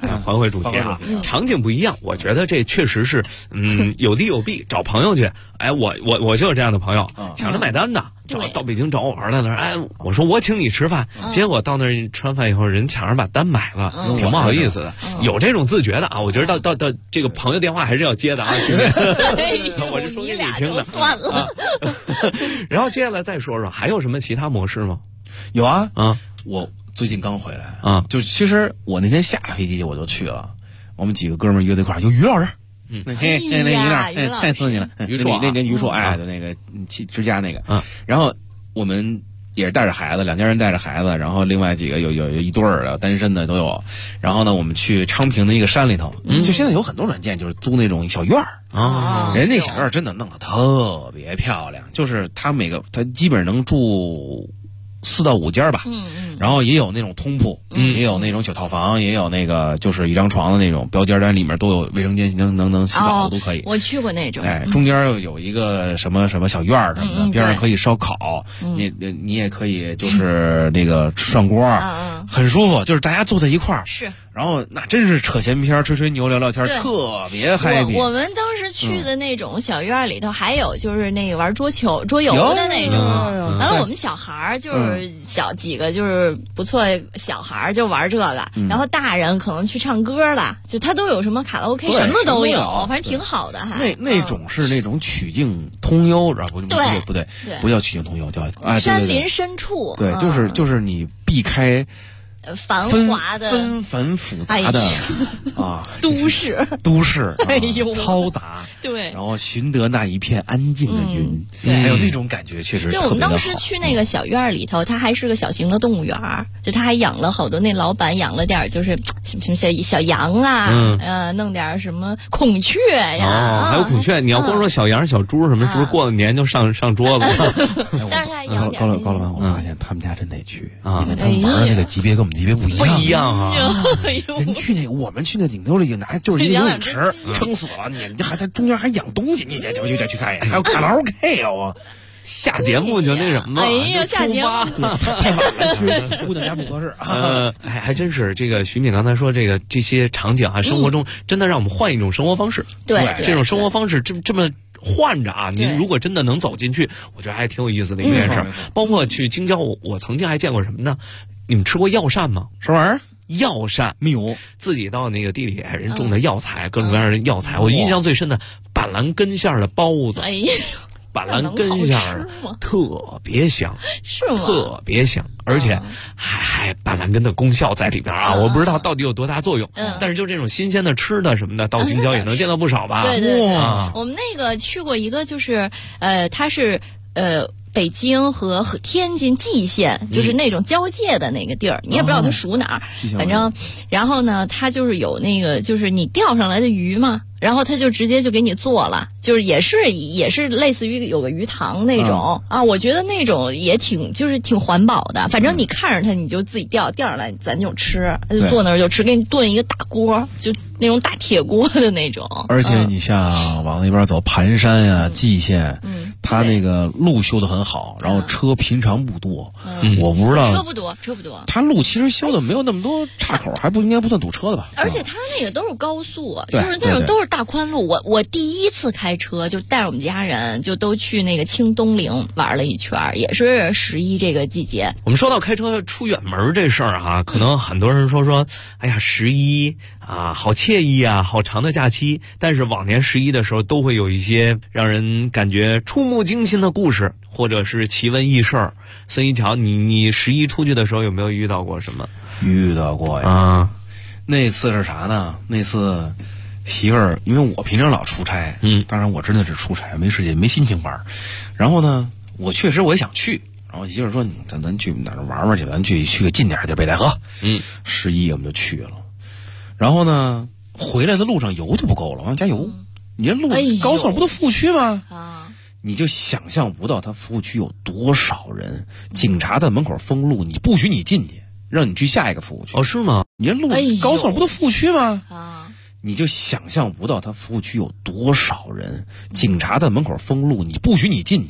还回主题啊，场景不一样，我觉得这确实是，有利有弊。找朋友去，哎，我就是这样的朋友，抢着买单的。到北京找我玩来了，哎，我说我请你吃饭，结果到那儿吃完饭以后，人抢着把单买了，挺不好意思的。有这种自觉的啊，我觉得到这个朋友电话还是要接的啊。我是说给你听的， 算了。 然后接下来再说说还有什么其他模式吗？ 有啊，我最近刚回来啊，就其实我那天下了飞机我就去了，我们几个哥们约在一块儿，有于老师。那于老师太刺激了，于硕那于硕就那个支架那个，然后我们也是带着孩子，2家人带着孩子，然后另外几个有一对儿的单身的都有，然后呢我们去昌平的一个山里头，就现在有很多软件就是租那种小院儿啊，人那小院儿真的弄得特别漂亮，就是他基本能住4到5间吧，然后也有那种通铺，也有那种小套房，也有那个就是一张床的那种标间，但里面都有卫生间，能洗澡都可以。 我去过那种， 哎，中间有一个什么小院儿什么的，边上可以烧烤，你也可以就是那个涮锅，很舒服，就是大家坐在一块儿是。 然后那真是扯闲篇、吹吹牛、聊聊天，特别嗨。 我们当时去的那种小院里头，还有就是那个玩桌游的那种。完了，我们小孩儿就是小几个，就是不错小孩儿就玩这个，然后大人可能去唱歌了，就他都有什么卡拉 OK 什么都有，反正挺好的。还那种是那种曲径通幽，然后不对，不叫曲径通幽，叫山林深处。 对，就是你避开。 繁华的纷繁复杂的都市， 哎呦，嘈杂， 对， 然后寻得那一片安静的云，还有那种感觉确实特别的好。 就我们当时去那个小院里头，它还是个小型的动物园，就他还养了好多，那老板养了点就是什么小羊啊，弄点什么孔雀呀， 还有孔雀。你要光说小羊小猪什么，是不是过了年就上桌子？ 但是他养点。 高老板，我发现他们家真得去啊！你看他们玩的那个级别跟我们级别不一样啊！人去那我们去那顶头里就是一个游泳池，撑死了你这还在中间还养东西，你得去看一眼，还有卡拉 OK 啊！ 下节目就那什么了， 哎呀，下节目太晚了，去姑娘家不合适。 还真是这个徐敏刚才说这些场景生活中真的让我们换一种生活方式。 对， 这种生活方式这么换着您如果真的能走进去，我觉得还挺有意思的一件事。包括去京郊，我曾经还见过什么呢？你们吃过药膳吗？ 什么玩意儿？ 药膳没有， 自己到那个地里，人种的药材，各种各样的药材。我印象最深的板蓝根馅的包子，板蓝根馅特别香， 是吗？ 特别香，而且还板蓝根的功效在里边我不知道到底有多大作用，但是就这种新鲜的吃的什么的，到京郊也能见到不少吧？ 对，我们那个去过一个，就是它是北京和天津蓟县，就是那种交界的那个地儿，你也不知道它属哪儿，反正，然后呢，它就是有那个，就是你钓上来的鱼嘛，然后他就直接就给你做了，就是也是类似于有个鱼塘那种我觉得那种也挺环保的，反正你看着它你就自己钓上来，咱就吃，就坐那儿就吃，给你炖一个大锅，就那种大铁锅的那种。 而且你像往那边走，盘山呀、蓟县，它那个路修得很好，然后车平常不多，我不知道车不多， 它路其实修的没有那么多岔口，应该不算堵车的吧？ 而且它那个都是高速，就是那种都是大宽路。我第一次开车就带着我们家人就都去那个清东陵玩了一圈，也是11这个季节。 我们说到开车出远门这事儿可能很多人说，哎呀11好惬意好长的假期。但是往年11的时候都会有一些让人感觉触目惊心的故事，或者是奇闻异事。孙一桥，你11出去的时候有没有遇到过什么？ 遇到过呀。那次是啥呢？那次媳妇儿，因为我平常老出差，当然我真的是出差，没时间没心情玩。然后呢，我确实我也想去，然后媳妇儿说咱去哪儿玩玩去，咱去个近点的北戴河。11我们就去了，然后呢回来的路上油就不够了，往加油。你这路高速不都服务区吗？你就想象不到他服务区有多少人，警察在门口封路，你不许你进去，让你去下一个服务区。 是吗？ 你这路高速不都服务区吗？你就想象不到他服务区有多少人，警察在门口封路，你不许你进去，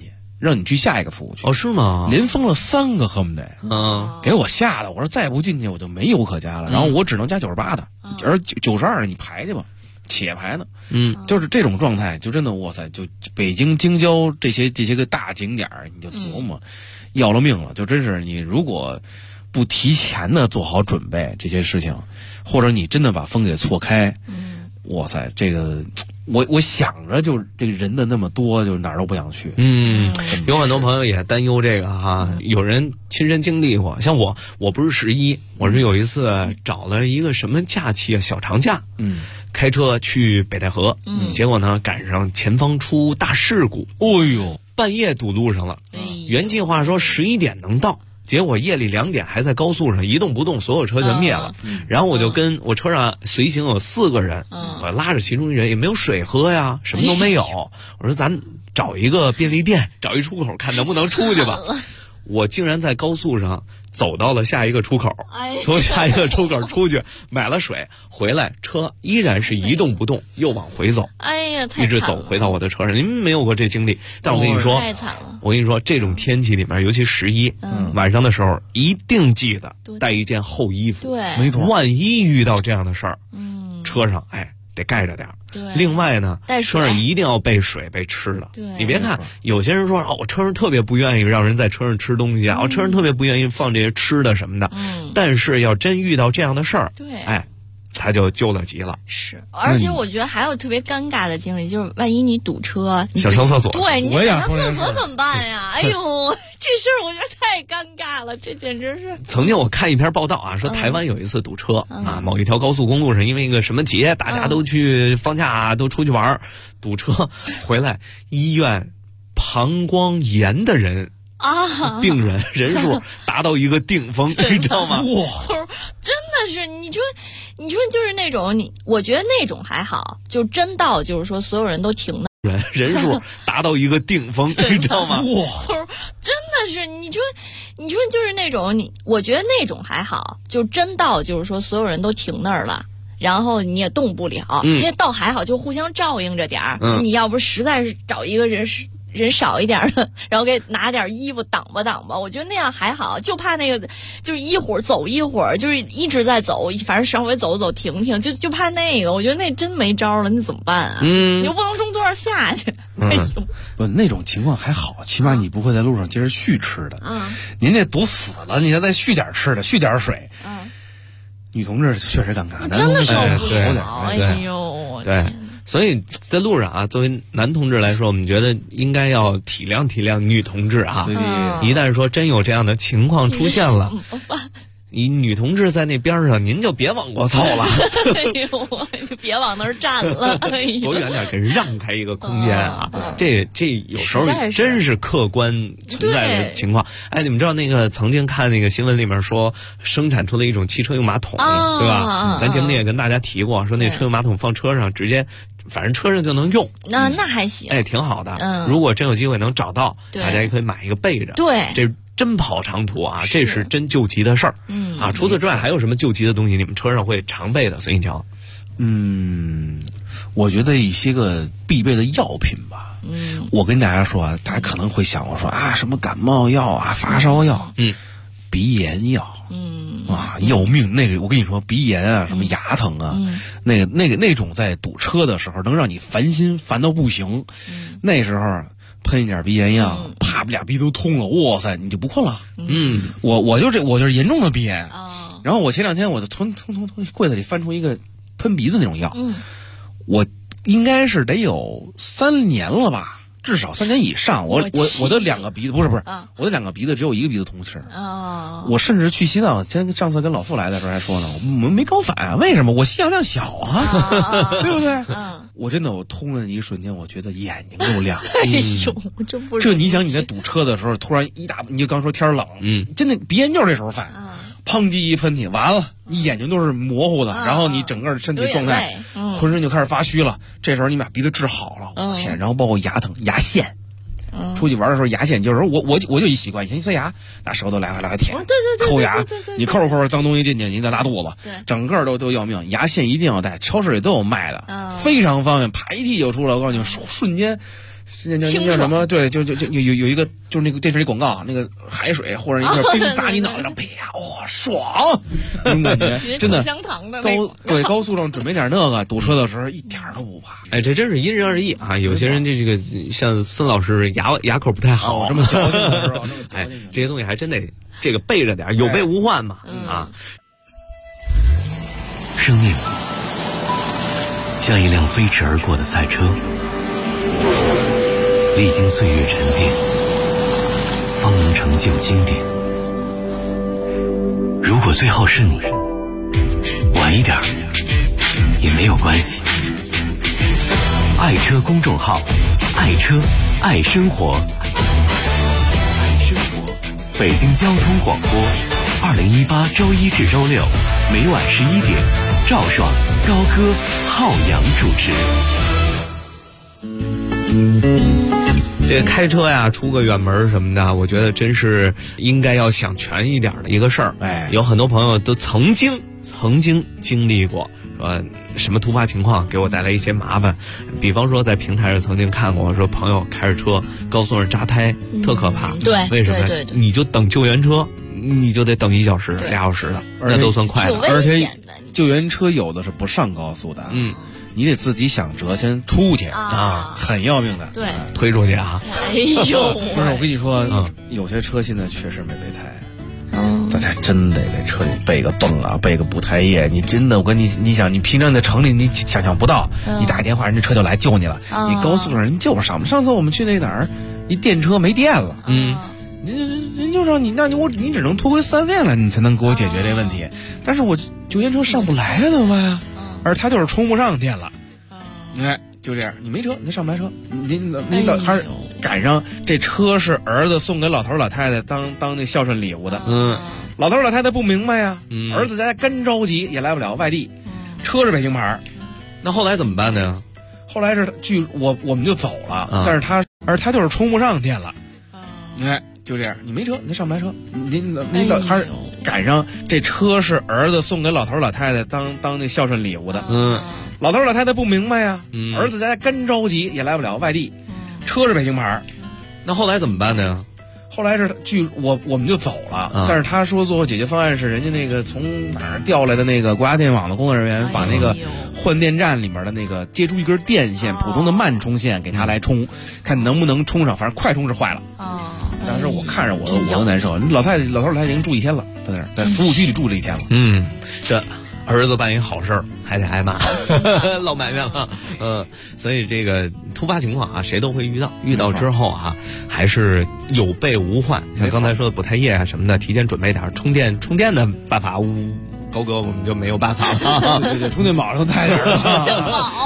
让你去下一个服务区。 哦，是吗？ 连封了3个，恨不得，给我吓得，我说再不进去我就没油可加了，然后我只能加98的，而92你排去吧，且排呢，就是这种状态，就真的哇塞，就北京京郊这些个大景点你就琢磨，要了命了，就真是你如果不提前的做好准备这些事情，或者你真的把风给错开，哇塞，这个。我想着就这个人的那么多，就哪儿都不想去。 有很多朋友也担忧这个哈，有人亲身经历过。像我不是11，我是有一次找了一个什么假期啊，小长假，开车去北戴河，结果呢赶上前方出大事故， 哎呦， 半夜堵路上了。原计划说11点能到。结果夜里2点还在高速上一动不动，所有车全灭了。然后我就跟我车上随行有4个人，我拉着其中一人，也没有水喝呀，什么都没有。我说咱找一个便利店，找一出口，看能不能出去吧。我竟然在高速上走到了下一个出口，从下一个出口出去买了水，回来车依然是一动不动，又往回走。 哎呀，太惨了， 一直走回到我的车上。您没有过这经历，但我跟你说， 太惨了。 我跟你说，这种天气里面，尤其11，晚上的时候一定记得带一件厚衣服。 对， 没错。 万一遇到这样的事儿，车上得盖着点儿。另外呢，车上一定要备水备吃的。你别看有些人说我车上特别不愿意让人在车上吃东西啊，我车上特别不愿意放这些吃的什么的。但是要真遇到这样的事儿，他就救了急了。 是，而且我觉得还有特别尴尬的经历，就是万一你堵车， 想上厕所， 对，你想上厕所怎么办呀？哎呦，这事儿我觉得太尴尬了，这简直是。 曾经我看一篇报道啊，说台湾有一次堵车某一条高速公路上，因为一个什么节，大家都去放假，都出去玩，堵车回来，医院膀胱炎的人。病人人数达到一个顶峰，你知道吗？ 哇，真的是，你说就是那种我觉得那种还好，就真到就是说所有人都停了， 人数达到一个顶峰，你知道吗？ 哇，真的是，你说就是那种我觉得那种还好，就真到就是说所有人都停那儿了。然后你也动不了，这倒还好，就互相照应着点儿。你要不实在是找一个人少一点的，然后给拿点衣服挡吧，我觉得那样还好，就怕那个就是一会儿走一会儿，就是一直在走，反正稍微走停，就怕那个，我觉得那真没招了，那怎么办啊？你又不能中途下去。 不，那种情况还好，起码你不会在路上接着续吃的。您这堵死了，你再续点吃的，续点水。女同志确实尴尬， 真的受不了。 哎呦， 对。所以在路上啊，作为男同志来说，我们觉得应该要体谅女同志啊。一旦说真有这样的情况出现了，你女同志在那边上，您就别往过凑了。 哎呦，就别往那儿站了。 躲远点，给人让开一个空间啊！这有时候真是客观存在的情况。你们知道那个曾经看那个新闻里面说，生产出了一种汽车用马桶，对吧？咱节目里也跟大家提过，说那车用马桶放车上，直接反正车上就能用。 那还行， 挺好的。如果真有机会能找到，大家也可以买一个备着。 对， 这真跑长途啊，这是真救急的事儿。除此之外还有什么救急的东西？你们车上会常备的？随你瞧。 我觉得一些个必备的药品吧。我跟大家说啊，大家可能会想我说什么感冒药啊、发烧药，鼻炎药，要命！那个我跟你说，鼻炎啊，什么牙疼啊，那种在堵车的时候能让你烦心烦到不行，那时候喷一点鼻炎药，啪，俩鼻都通了，哇塞，你就不困了。我就是严重的鼻炎。然后我前2天我就从柜子里翻出一个喷鼻子那种药，我应该是得有3年了吧。至少3年以上，我的2个鼻子不是，我的2个鼻子只有一个鼻子通气。我甚至去西藏，上次跟老傅来的时候还说呢，我们没高反啊，为什么？我吸氧量小啊，对不对？我真的我通了一瞬间，我觉得眼睛都亮。 哎呦，真不这你想你在堵车的时候，突然你就刚说天冷，真的鼻炎就是这时候犯。砰叽一喷嚏，完了，你眼睛都是模糊的，然后你整个身体状态，浑身就开始发虚了。这时候你把鼻子治好了，我天！然后包括牙疼、牙线，出去玩的时候牙线，就是我就一习惯，以前一塞牙，拿舌头来回舔，抠牙，你抠着脏东西进去，你再拉肚子，整个都要命。牙线一定要带，超市里都有卖的，非常方便，啪一剔就出来。我告诉你，瞬间叫什么？对，就有一个就是那个电视里广告，那个海水或者一块冰砸你脑袋上，啪，哇，爽！那种感觉真的。 香糖的高速上准备点那个，堵车的时候一点都不怕。 哎，这真是因人而异啊！有些人这个像孙老师牙口不太好， 这么矫情的时候， 哎，这些东西还真得这个备着点，有备无患嘛啊！ 生命像一辆飞驰而过的赛车，历经岁月沉淀，方能成就经典。如果最后是你，晚一点也没有关系。爱车公众号，爱车爱生活，北京交通广播，2018周一至周六每晚11点，赵爽、高歌、浩洋主持。 这开车呀，出个远门什么的，我觉得真是应该要想全一点的一个事儿。 哎， 有很多朋友都曾经经历过，说什么突发情况给我带来一些麻烦。比方说在平台上曾经看过，说朋友开着车高速上扎胎，特可怕。 对， 为什么？ 对， 你就等救援车，你就得等1小时、2小时的，那都算快的。 而且救援车有的是不上高速的。你得自己想辙先出去啊，很要命的。 对， 推出去啊！ 哎呦， 不是我跟你说，有些车现在确实没备胎，大家真得在车里备个泵啊，备个补胎液。你真的，我跟你想，你平常在城里你想象不到，你打个电话，人家车就来救你了。你高速上人就是上不。上次我们去那哪儿，一电车没电了，人就说你只能拖回4S店了，你才能给我解决这问题。但是我救援车上不来了，怎么办呀？而他就是充不上电了，哎，就这样，你没车，你上不来车，你老还是赶上这车是儿子送给老头老太太当那孝顺礼物的，老头老太太不明白呀，儿子家干着急也来不了外地，车是北京牌， 那后来怎么办呢？ 后来是我们就走了，但是他就是充不上电了，哎，就这样，你没车，你上不来车，你老还是赶上这车是儿子送给老头老太太当那孝顺礼物的，老头老太太不明白呀，儿子家干着急也来不了外地，车是北京牌， 那后来怎么办呢？ 后来是我们就走了，但是他说最后解决方案是人家那个从哪儿调来的那个国家电网的工作人员把那个换电站里面的那个接出一根电线，普通的慢充线给他来充，看能不能充上，反正快充是坏了。当时我看着我都难受，老头老太太已经住1天了，在那儿在服务区里住了1天了。 这儿子办一好事儿还得挨骂，老埋怨了。所以这个突发情况啊，谁都会遇到之后啊，还是有备无患。像刚才说的补胎液啊什么的，提前准备点。充电的办法，高哥我们就没有办法了。 对，充电宝都带点了。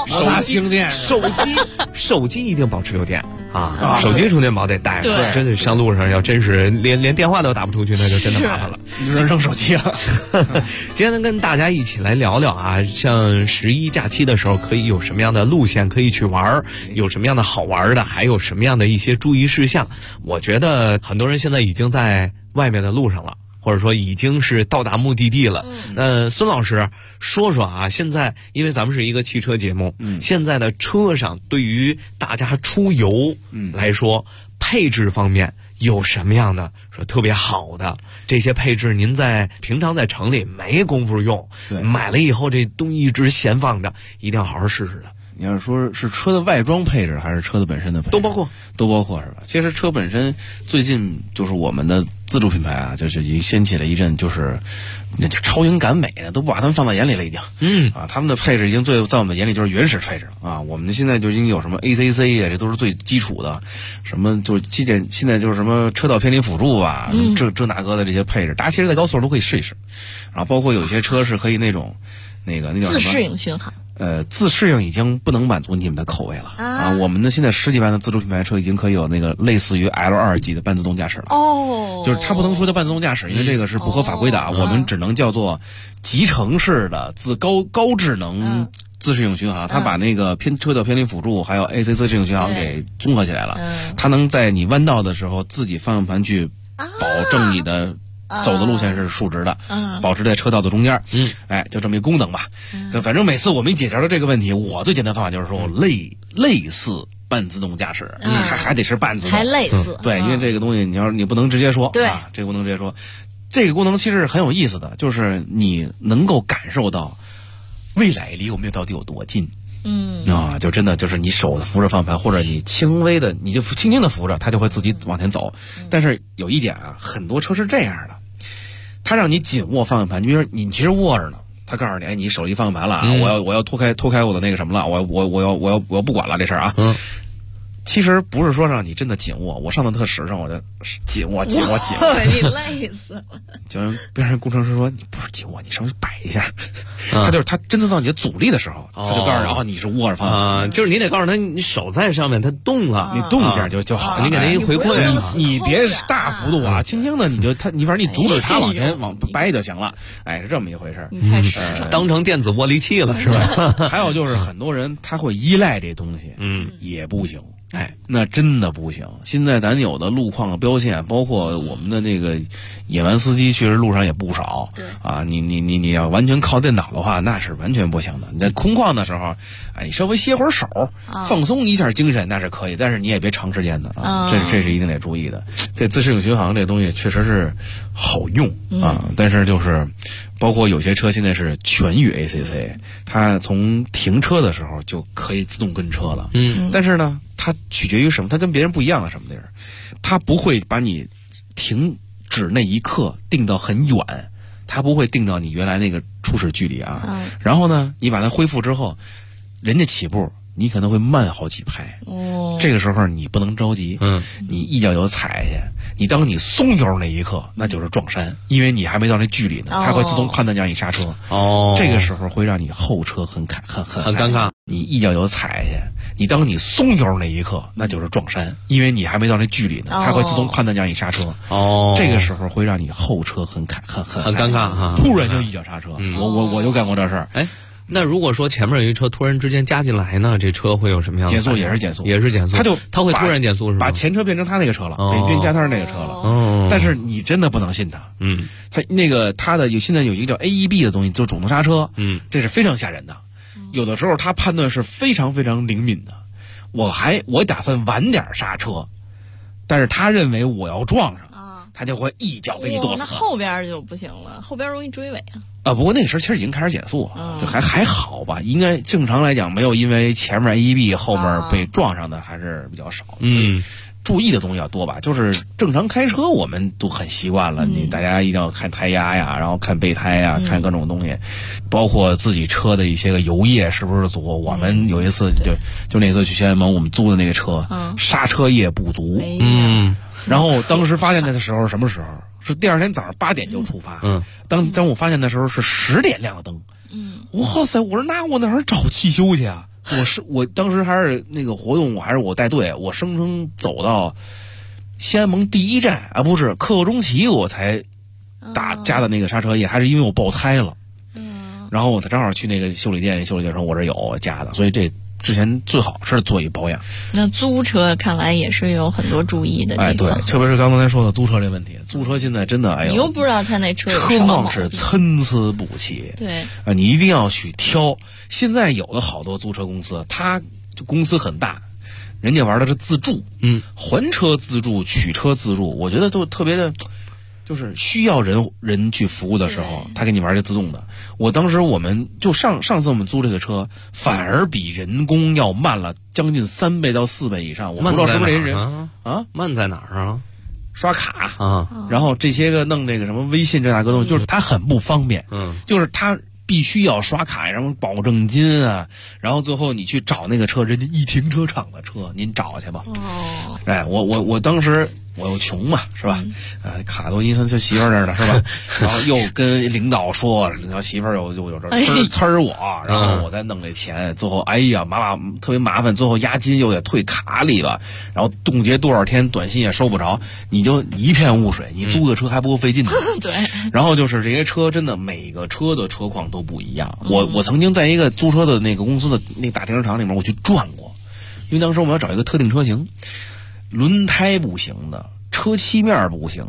手机一定保持有电啊！手机充电宝得带着，真的上路上要真是连电话都打不出去，那就真的麻烦了。 你就扔手机了。 今天跟大家一起来聊聊啊，像11假期的时候可以有什么样的路线可以去玩，有什么样的好玩的，还有什么样的一些注意事项。我觉得很多人现在已经在外面的路上了。或者说已经是到达目的地了。孙老师说说啊，现在因为咱们是一个汽车节目，现在的车上对于大家出游来说，配置方面有什么样的说特别好的这些配置？您在平常在城里没工夫用，买了以后这东西一直闲放着，一定要好好试试的。 你要是说是车的外装配置还是车的本身的配置？都包括是吧？其实车本身最近就是我们的自主品牌啊，就是已经掀起了一阵，就是那叫超英赶美的，都不把他们放到眼里了，已经。他们的配置已经在我们眼里就是原始配置啊。我们现在就已经有什么 ACC 啊，这都是最基础的，什么就是现在就是什么车道偏离辅助啊，这那个的这些配置，大家其实在高速上都可以试一试。然后包括有一些车是可以那种那叫什么自适应巡航。 自适应已经不能满足你们的口味了啊！我们的现在10几万的自主品牌车已经可以有那个类似于 L2级的半自动驾驶了。就是它不能说叫半自动驾驶，因为这个是不合法规的啊。我们只能叫做集成式的高智能自适应巡航。它把那个车道偏离辅助还有 ACC 自适应巡航给综合起来了。它能在你弯道的时候自己方向盘去保证你的走的路线是竖直的，保持在车道的中间。就这么一个功能吧。反正每次我们解决了这个问题，我最简单的方法就是说我类似半自动驾驶，你还得是半自动， 还类似。 对，因为这个东西你不能直接说， 对这个不能直接说。这个功能其实是很有意思的，就是你能够感受到未来离我们到底有多近。就真的就是你手扶着方向盘，或者你轻微的，你就轻轻的扶着，它就会自己往前走。但是有一点啊，很多车是这样的，它让你紧握方向盘，你比如说你其实握着呢，它告诉你，哎，你手离方向盘了，我要脱开我的那个什么了，我要不管了这事儿啊。其实不是说让你真的紧握，我上的特时尚，我就紧握， 你累死了。 就是边上工程师说你不是紧握，你稍微摆一下，他侦测到你的阻力的时候，他就告诉你，然后你是握着方向盘， 就是你得告诉他你手在上面，他动了， 你动一下就好， 你给他一回馈， 你别大幅度啊，轻轻的你反正你阻止他往前掰就行了，哎，是这么一回事。 太时尚， 当成电子握力器了是吧？ 还有就是很多人他会依赖这东西，也不行。哎，那真的不行。现在咱有的路况标线，包括我们的那个野蛮司机，确实路上也不少。 对啊，你要完全靠电脑的话，那是完全不行的。你在空旷的时候，哎，你稍微歇会儿手，放松一下精神，那是可以。但是你也别长时间的啊，这是一定得注意的。这自适应巡航这东西确实是好用啊，但是就是包括有些车现在是全域 ACC， 它从停车的时候就可以自动跟车了。但是呢，它取决于什么？它跟别人不一样的什么地儿？它不会把你停止那一刻定到很远，它不会定到你原来那个初始距离啊。然后呢，你把它恢复之后，人家起步，你可能会慢好几拍。这个时候你不能着急，你一脚油踩下去，你当你松油那一刻，那就是撞山，因为你还没到那距离呢，它会自动判断让你刹车。这个时候会让你后车很尴尬。你一脚油踩下去，你当你松油那一刻，那就是撞山，因为你还没到那距离呢，它会自动判断让你刹车。这个时候会让你后车很尴尬哈，突然就一脚刹车。我就干过这事儿。 哎，那如果说前面有一车突然之间加进来呢，这车会有什么样的减速？也是减速， 它会突然减速是吧？ 把前车变成他那个车了，变加他那个车了。但是你真的不能信他。他现在有一个叫 AEB 的东西，就是主动刹车。这是非常吓人的。有的时候他判断是非常非常灵敏的。我打算晚点刹车，但是他认为我要撞上，他就会一脚给你跺死。 那后边就不行了，后边容易追尾啊。 不过那时候其实已经开始减速，就还好吧，应该正常来讲没有因为前面 AEB 后面被撞上的还是比较少。所以注意的东西要多吧，就是正常开车我们都很习惯了，大家一定要看胎压呀，然后看备胎呀，看各种东西，包括自己车的一些个油液是不是足。我们有一次就那次去宣门，我们租的那个车，刹车液不足。然后当时发现的时候什么时候？是第二天早上8点就出发。当我发现的时候是10点亮的灯。哇塞！我说那我哪儿找汽修去啊？我当时还是那个活动，还是我带队，我生生走到西安盟第一站啊，不是克中旗，我才加的那个刹车液，还是因为我爆胎了。然后我才正好去那个修理店说我这有加的，所以这之前最好是做一保养。 那租车看来也是有很多注意的地方。 对，特别是刚才说的租车这问题，租车现在真的你又不知道他那车有什么车况是参差不齐。 对你一定要去挑。现在有的好多租车公司，它公司很大，人家玩的是自助，还车自助、取车自助，我觉得都特别的。就是需要人去服务的时候，他给你玩这自动的。当时我们就上次我们租这个车，反而比人工要慢了将近3倍到4倍以上。我不知道是不是这人慢在哪儿啊？ 刷卡然后这些个弄这个什么微信这那个东西，就是它很不方便。就是它必须要刷卡，然后保证金啊，然后最后你去找那个车，人家一停车场的车，您找去吧。哎，我当时。我又穷嘛，是吧？卡都因他媳妇儿那儿的是吧？然后又跟领导说，领导媳妇儿有这呲我，然后我再弄这钱，最后哎呀特别麻烦，最后押金又得退卡里了，然后冻结多少天，短信也收不着，你就一片雾水。你租的车还不够费劲呢。 对。 然后就是这些车真的每个车的车况都不一样。我曾经在一个租车的那个公司的那大停车场里面我去转过，因为当时我们要找一个特定车型。轮胎不行的，车漆面不行的，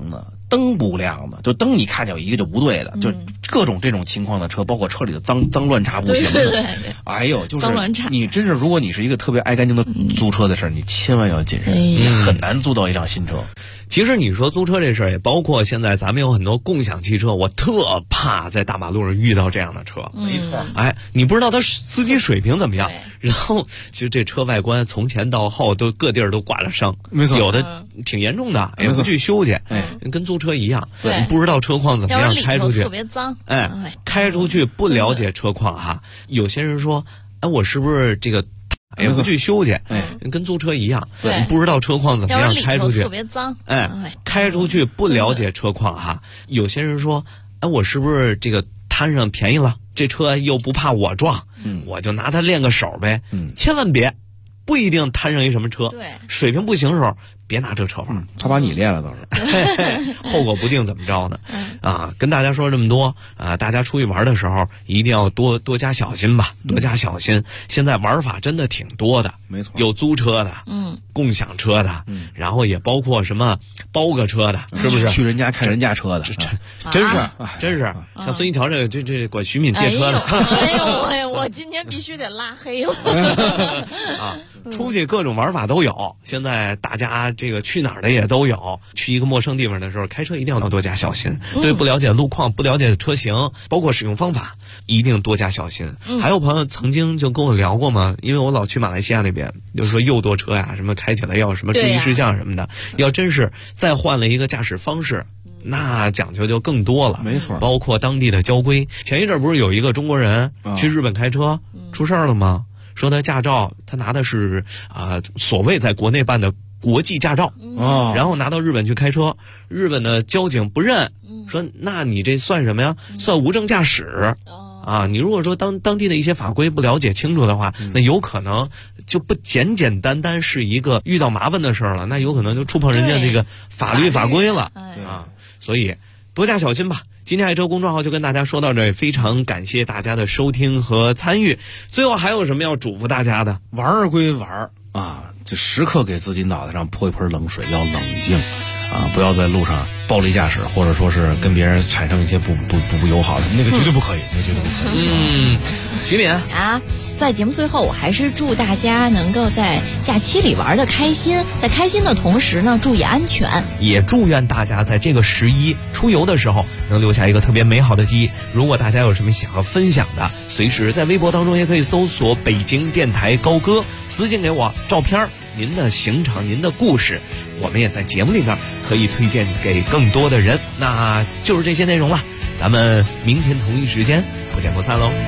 灯不亮的，就灯你看见有一个就不对的，就各种这种情况的车，包括车里的脏乱差不行的。 对， 哎呦，就是脏乱差。 你真是，如果你是一个特别爱干净的租车的事儿，你千万要谨慎，你很难租到一辆新车。 其实你说租车这事儿，也包括现在咱们有很多共享汽车，我特怕在大马路上遇到这样的车。 没错， 哎，你不知道他司机水平怎么样，然后其实这车外观从前到后都各地儿都挂着伤， 没错， 有的挺严重的，也不去修去，跟租车一样， 对， 不知道车况怎么样，开出去特别脏， 开出去不了解车况哈。有些人说，哎，我是不是这个？也不去修去，跟租车一样， 对， 不知道车况怎么样，开出去特别脏， 开出去不了解车况哈。有些人说，哎，我是不是这个摊上便宜了，这车又不怕我撞，我就拿它练个手呗，千万别，不一定摊上一什么车， 对， 水平不行时候别拿这车玩， 他把你练了倒是， 后果不定怎么着呢？啊，跟大家说这么多啊，大家出去玩的时候一定要多加小心吧，多加小心。现在玩法真的挺多的， 没错， 有租车的，共享车的，然后也包括什么包个车的，是不是？ 去人家看人家车的， 真是，像孙一桥这管徐敏借车的， 哎呦，我今天必须得拉黑了啊！出去各种玩法都有，现在大家这个去哪儿的也都有。去一个陌生地方的时候，开车一定要多加小心，对不了解路况、不了解车型，包括使用方法，一定多加小心。还有朋友曾经就跟我聊过嘛，因为我老去马来西亚那边，就是说右舵车呀，什么开起来要什么注意事项什么的，要真是再换了一个驾驶方式，那讲究就更多了。 没错， 包括当地的交规。前一阵不是有一个中国人去日本开车出事儿了吗？说他驾照他拿的是所谓在国内办的国际驾照，然后拿到日本去开车，日本的交警不认，说那你这算什么呀？算无证驾驶。啊，你如果说当地的一些法规不了解清楚的话，那有可能就不简单是一个遇到麻烦的事儿了，那有可能就触碰人家这个法律法规了啊。所以多加小心吧。今天爱车公众号就跟大家说到这儿，非常感谢大家的收听和参与。最后还有什么要嘱咐大家的？ 玩儿归玩儿啊，就时刻给自己脑袋上泼一盆冷水，要冷静啊，不要在路上暴力驾驶，或者说是跟别人产生一些不友好的，那个绝对不可以，那绝对不可以。 徐敏啊，在节目最后，我还是祝大家能够在假期里玩得开心，在开心的同时呢，注意安全。 也祝愿大家在这个11出游的时候能留下一个特别美好的记忆。如果大家有什么想要分享的，随时在微博当中也可以搜索北京电台高歌，私信给我照片，您的行程，您的故事，我们也在节目里面可以推荐给更多的人。那就是这些内容了，咱们明天同一时间不见不散喽。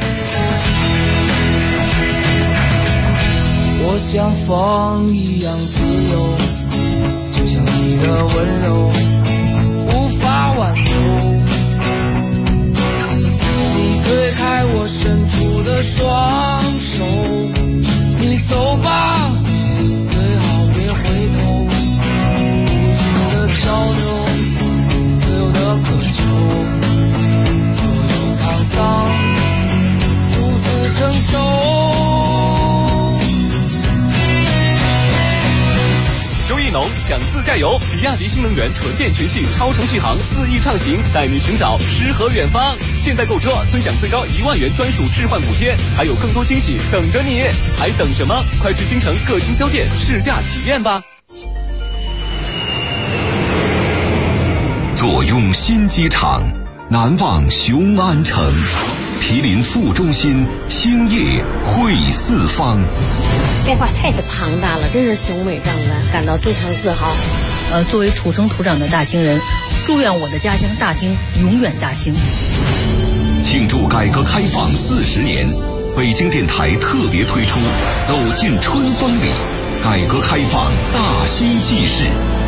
我像风一样自由，就像你的温柔无法挽留。你推开我伸出的双手，你走吧，最好别回头。无尽的潮流，自由的渴求，所有沧桑独自承受。 邱一农想自驾游，比亚迪新能源纯电全系超程续航4翼畅行，带你寻找诗和远方。现在购车尊享最高1万元专属置换补贴，还有更多惊喜等着你，还等什么？快去京城各经销店试驾体验吧。 坐拥新机场，难忘雄安城，毗邻副中心，星夜会四方。 变化太庞大了，真是雄伟壮观，感到非常自豪。 作为土生土长的大兴人，祝愿我的家乡大兴永远大兴。 庆祝改革开放40年，北京电台特别推出《走进春风里》，改革开放大兴纪事。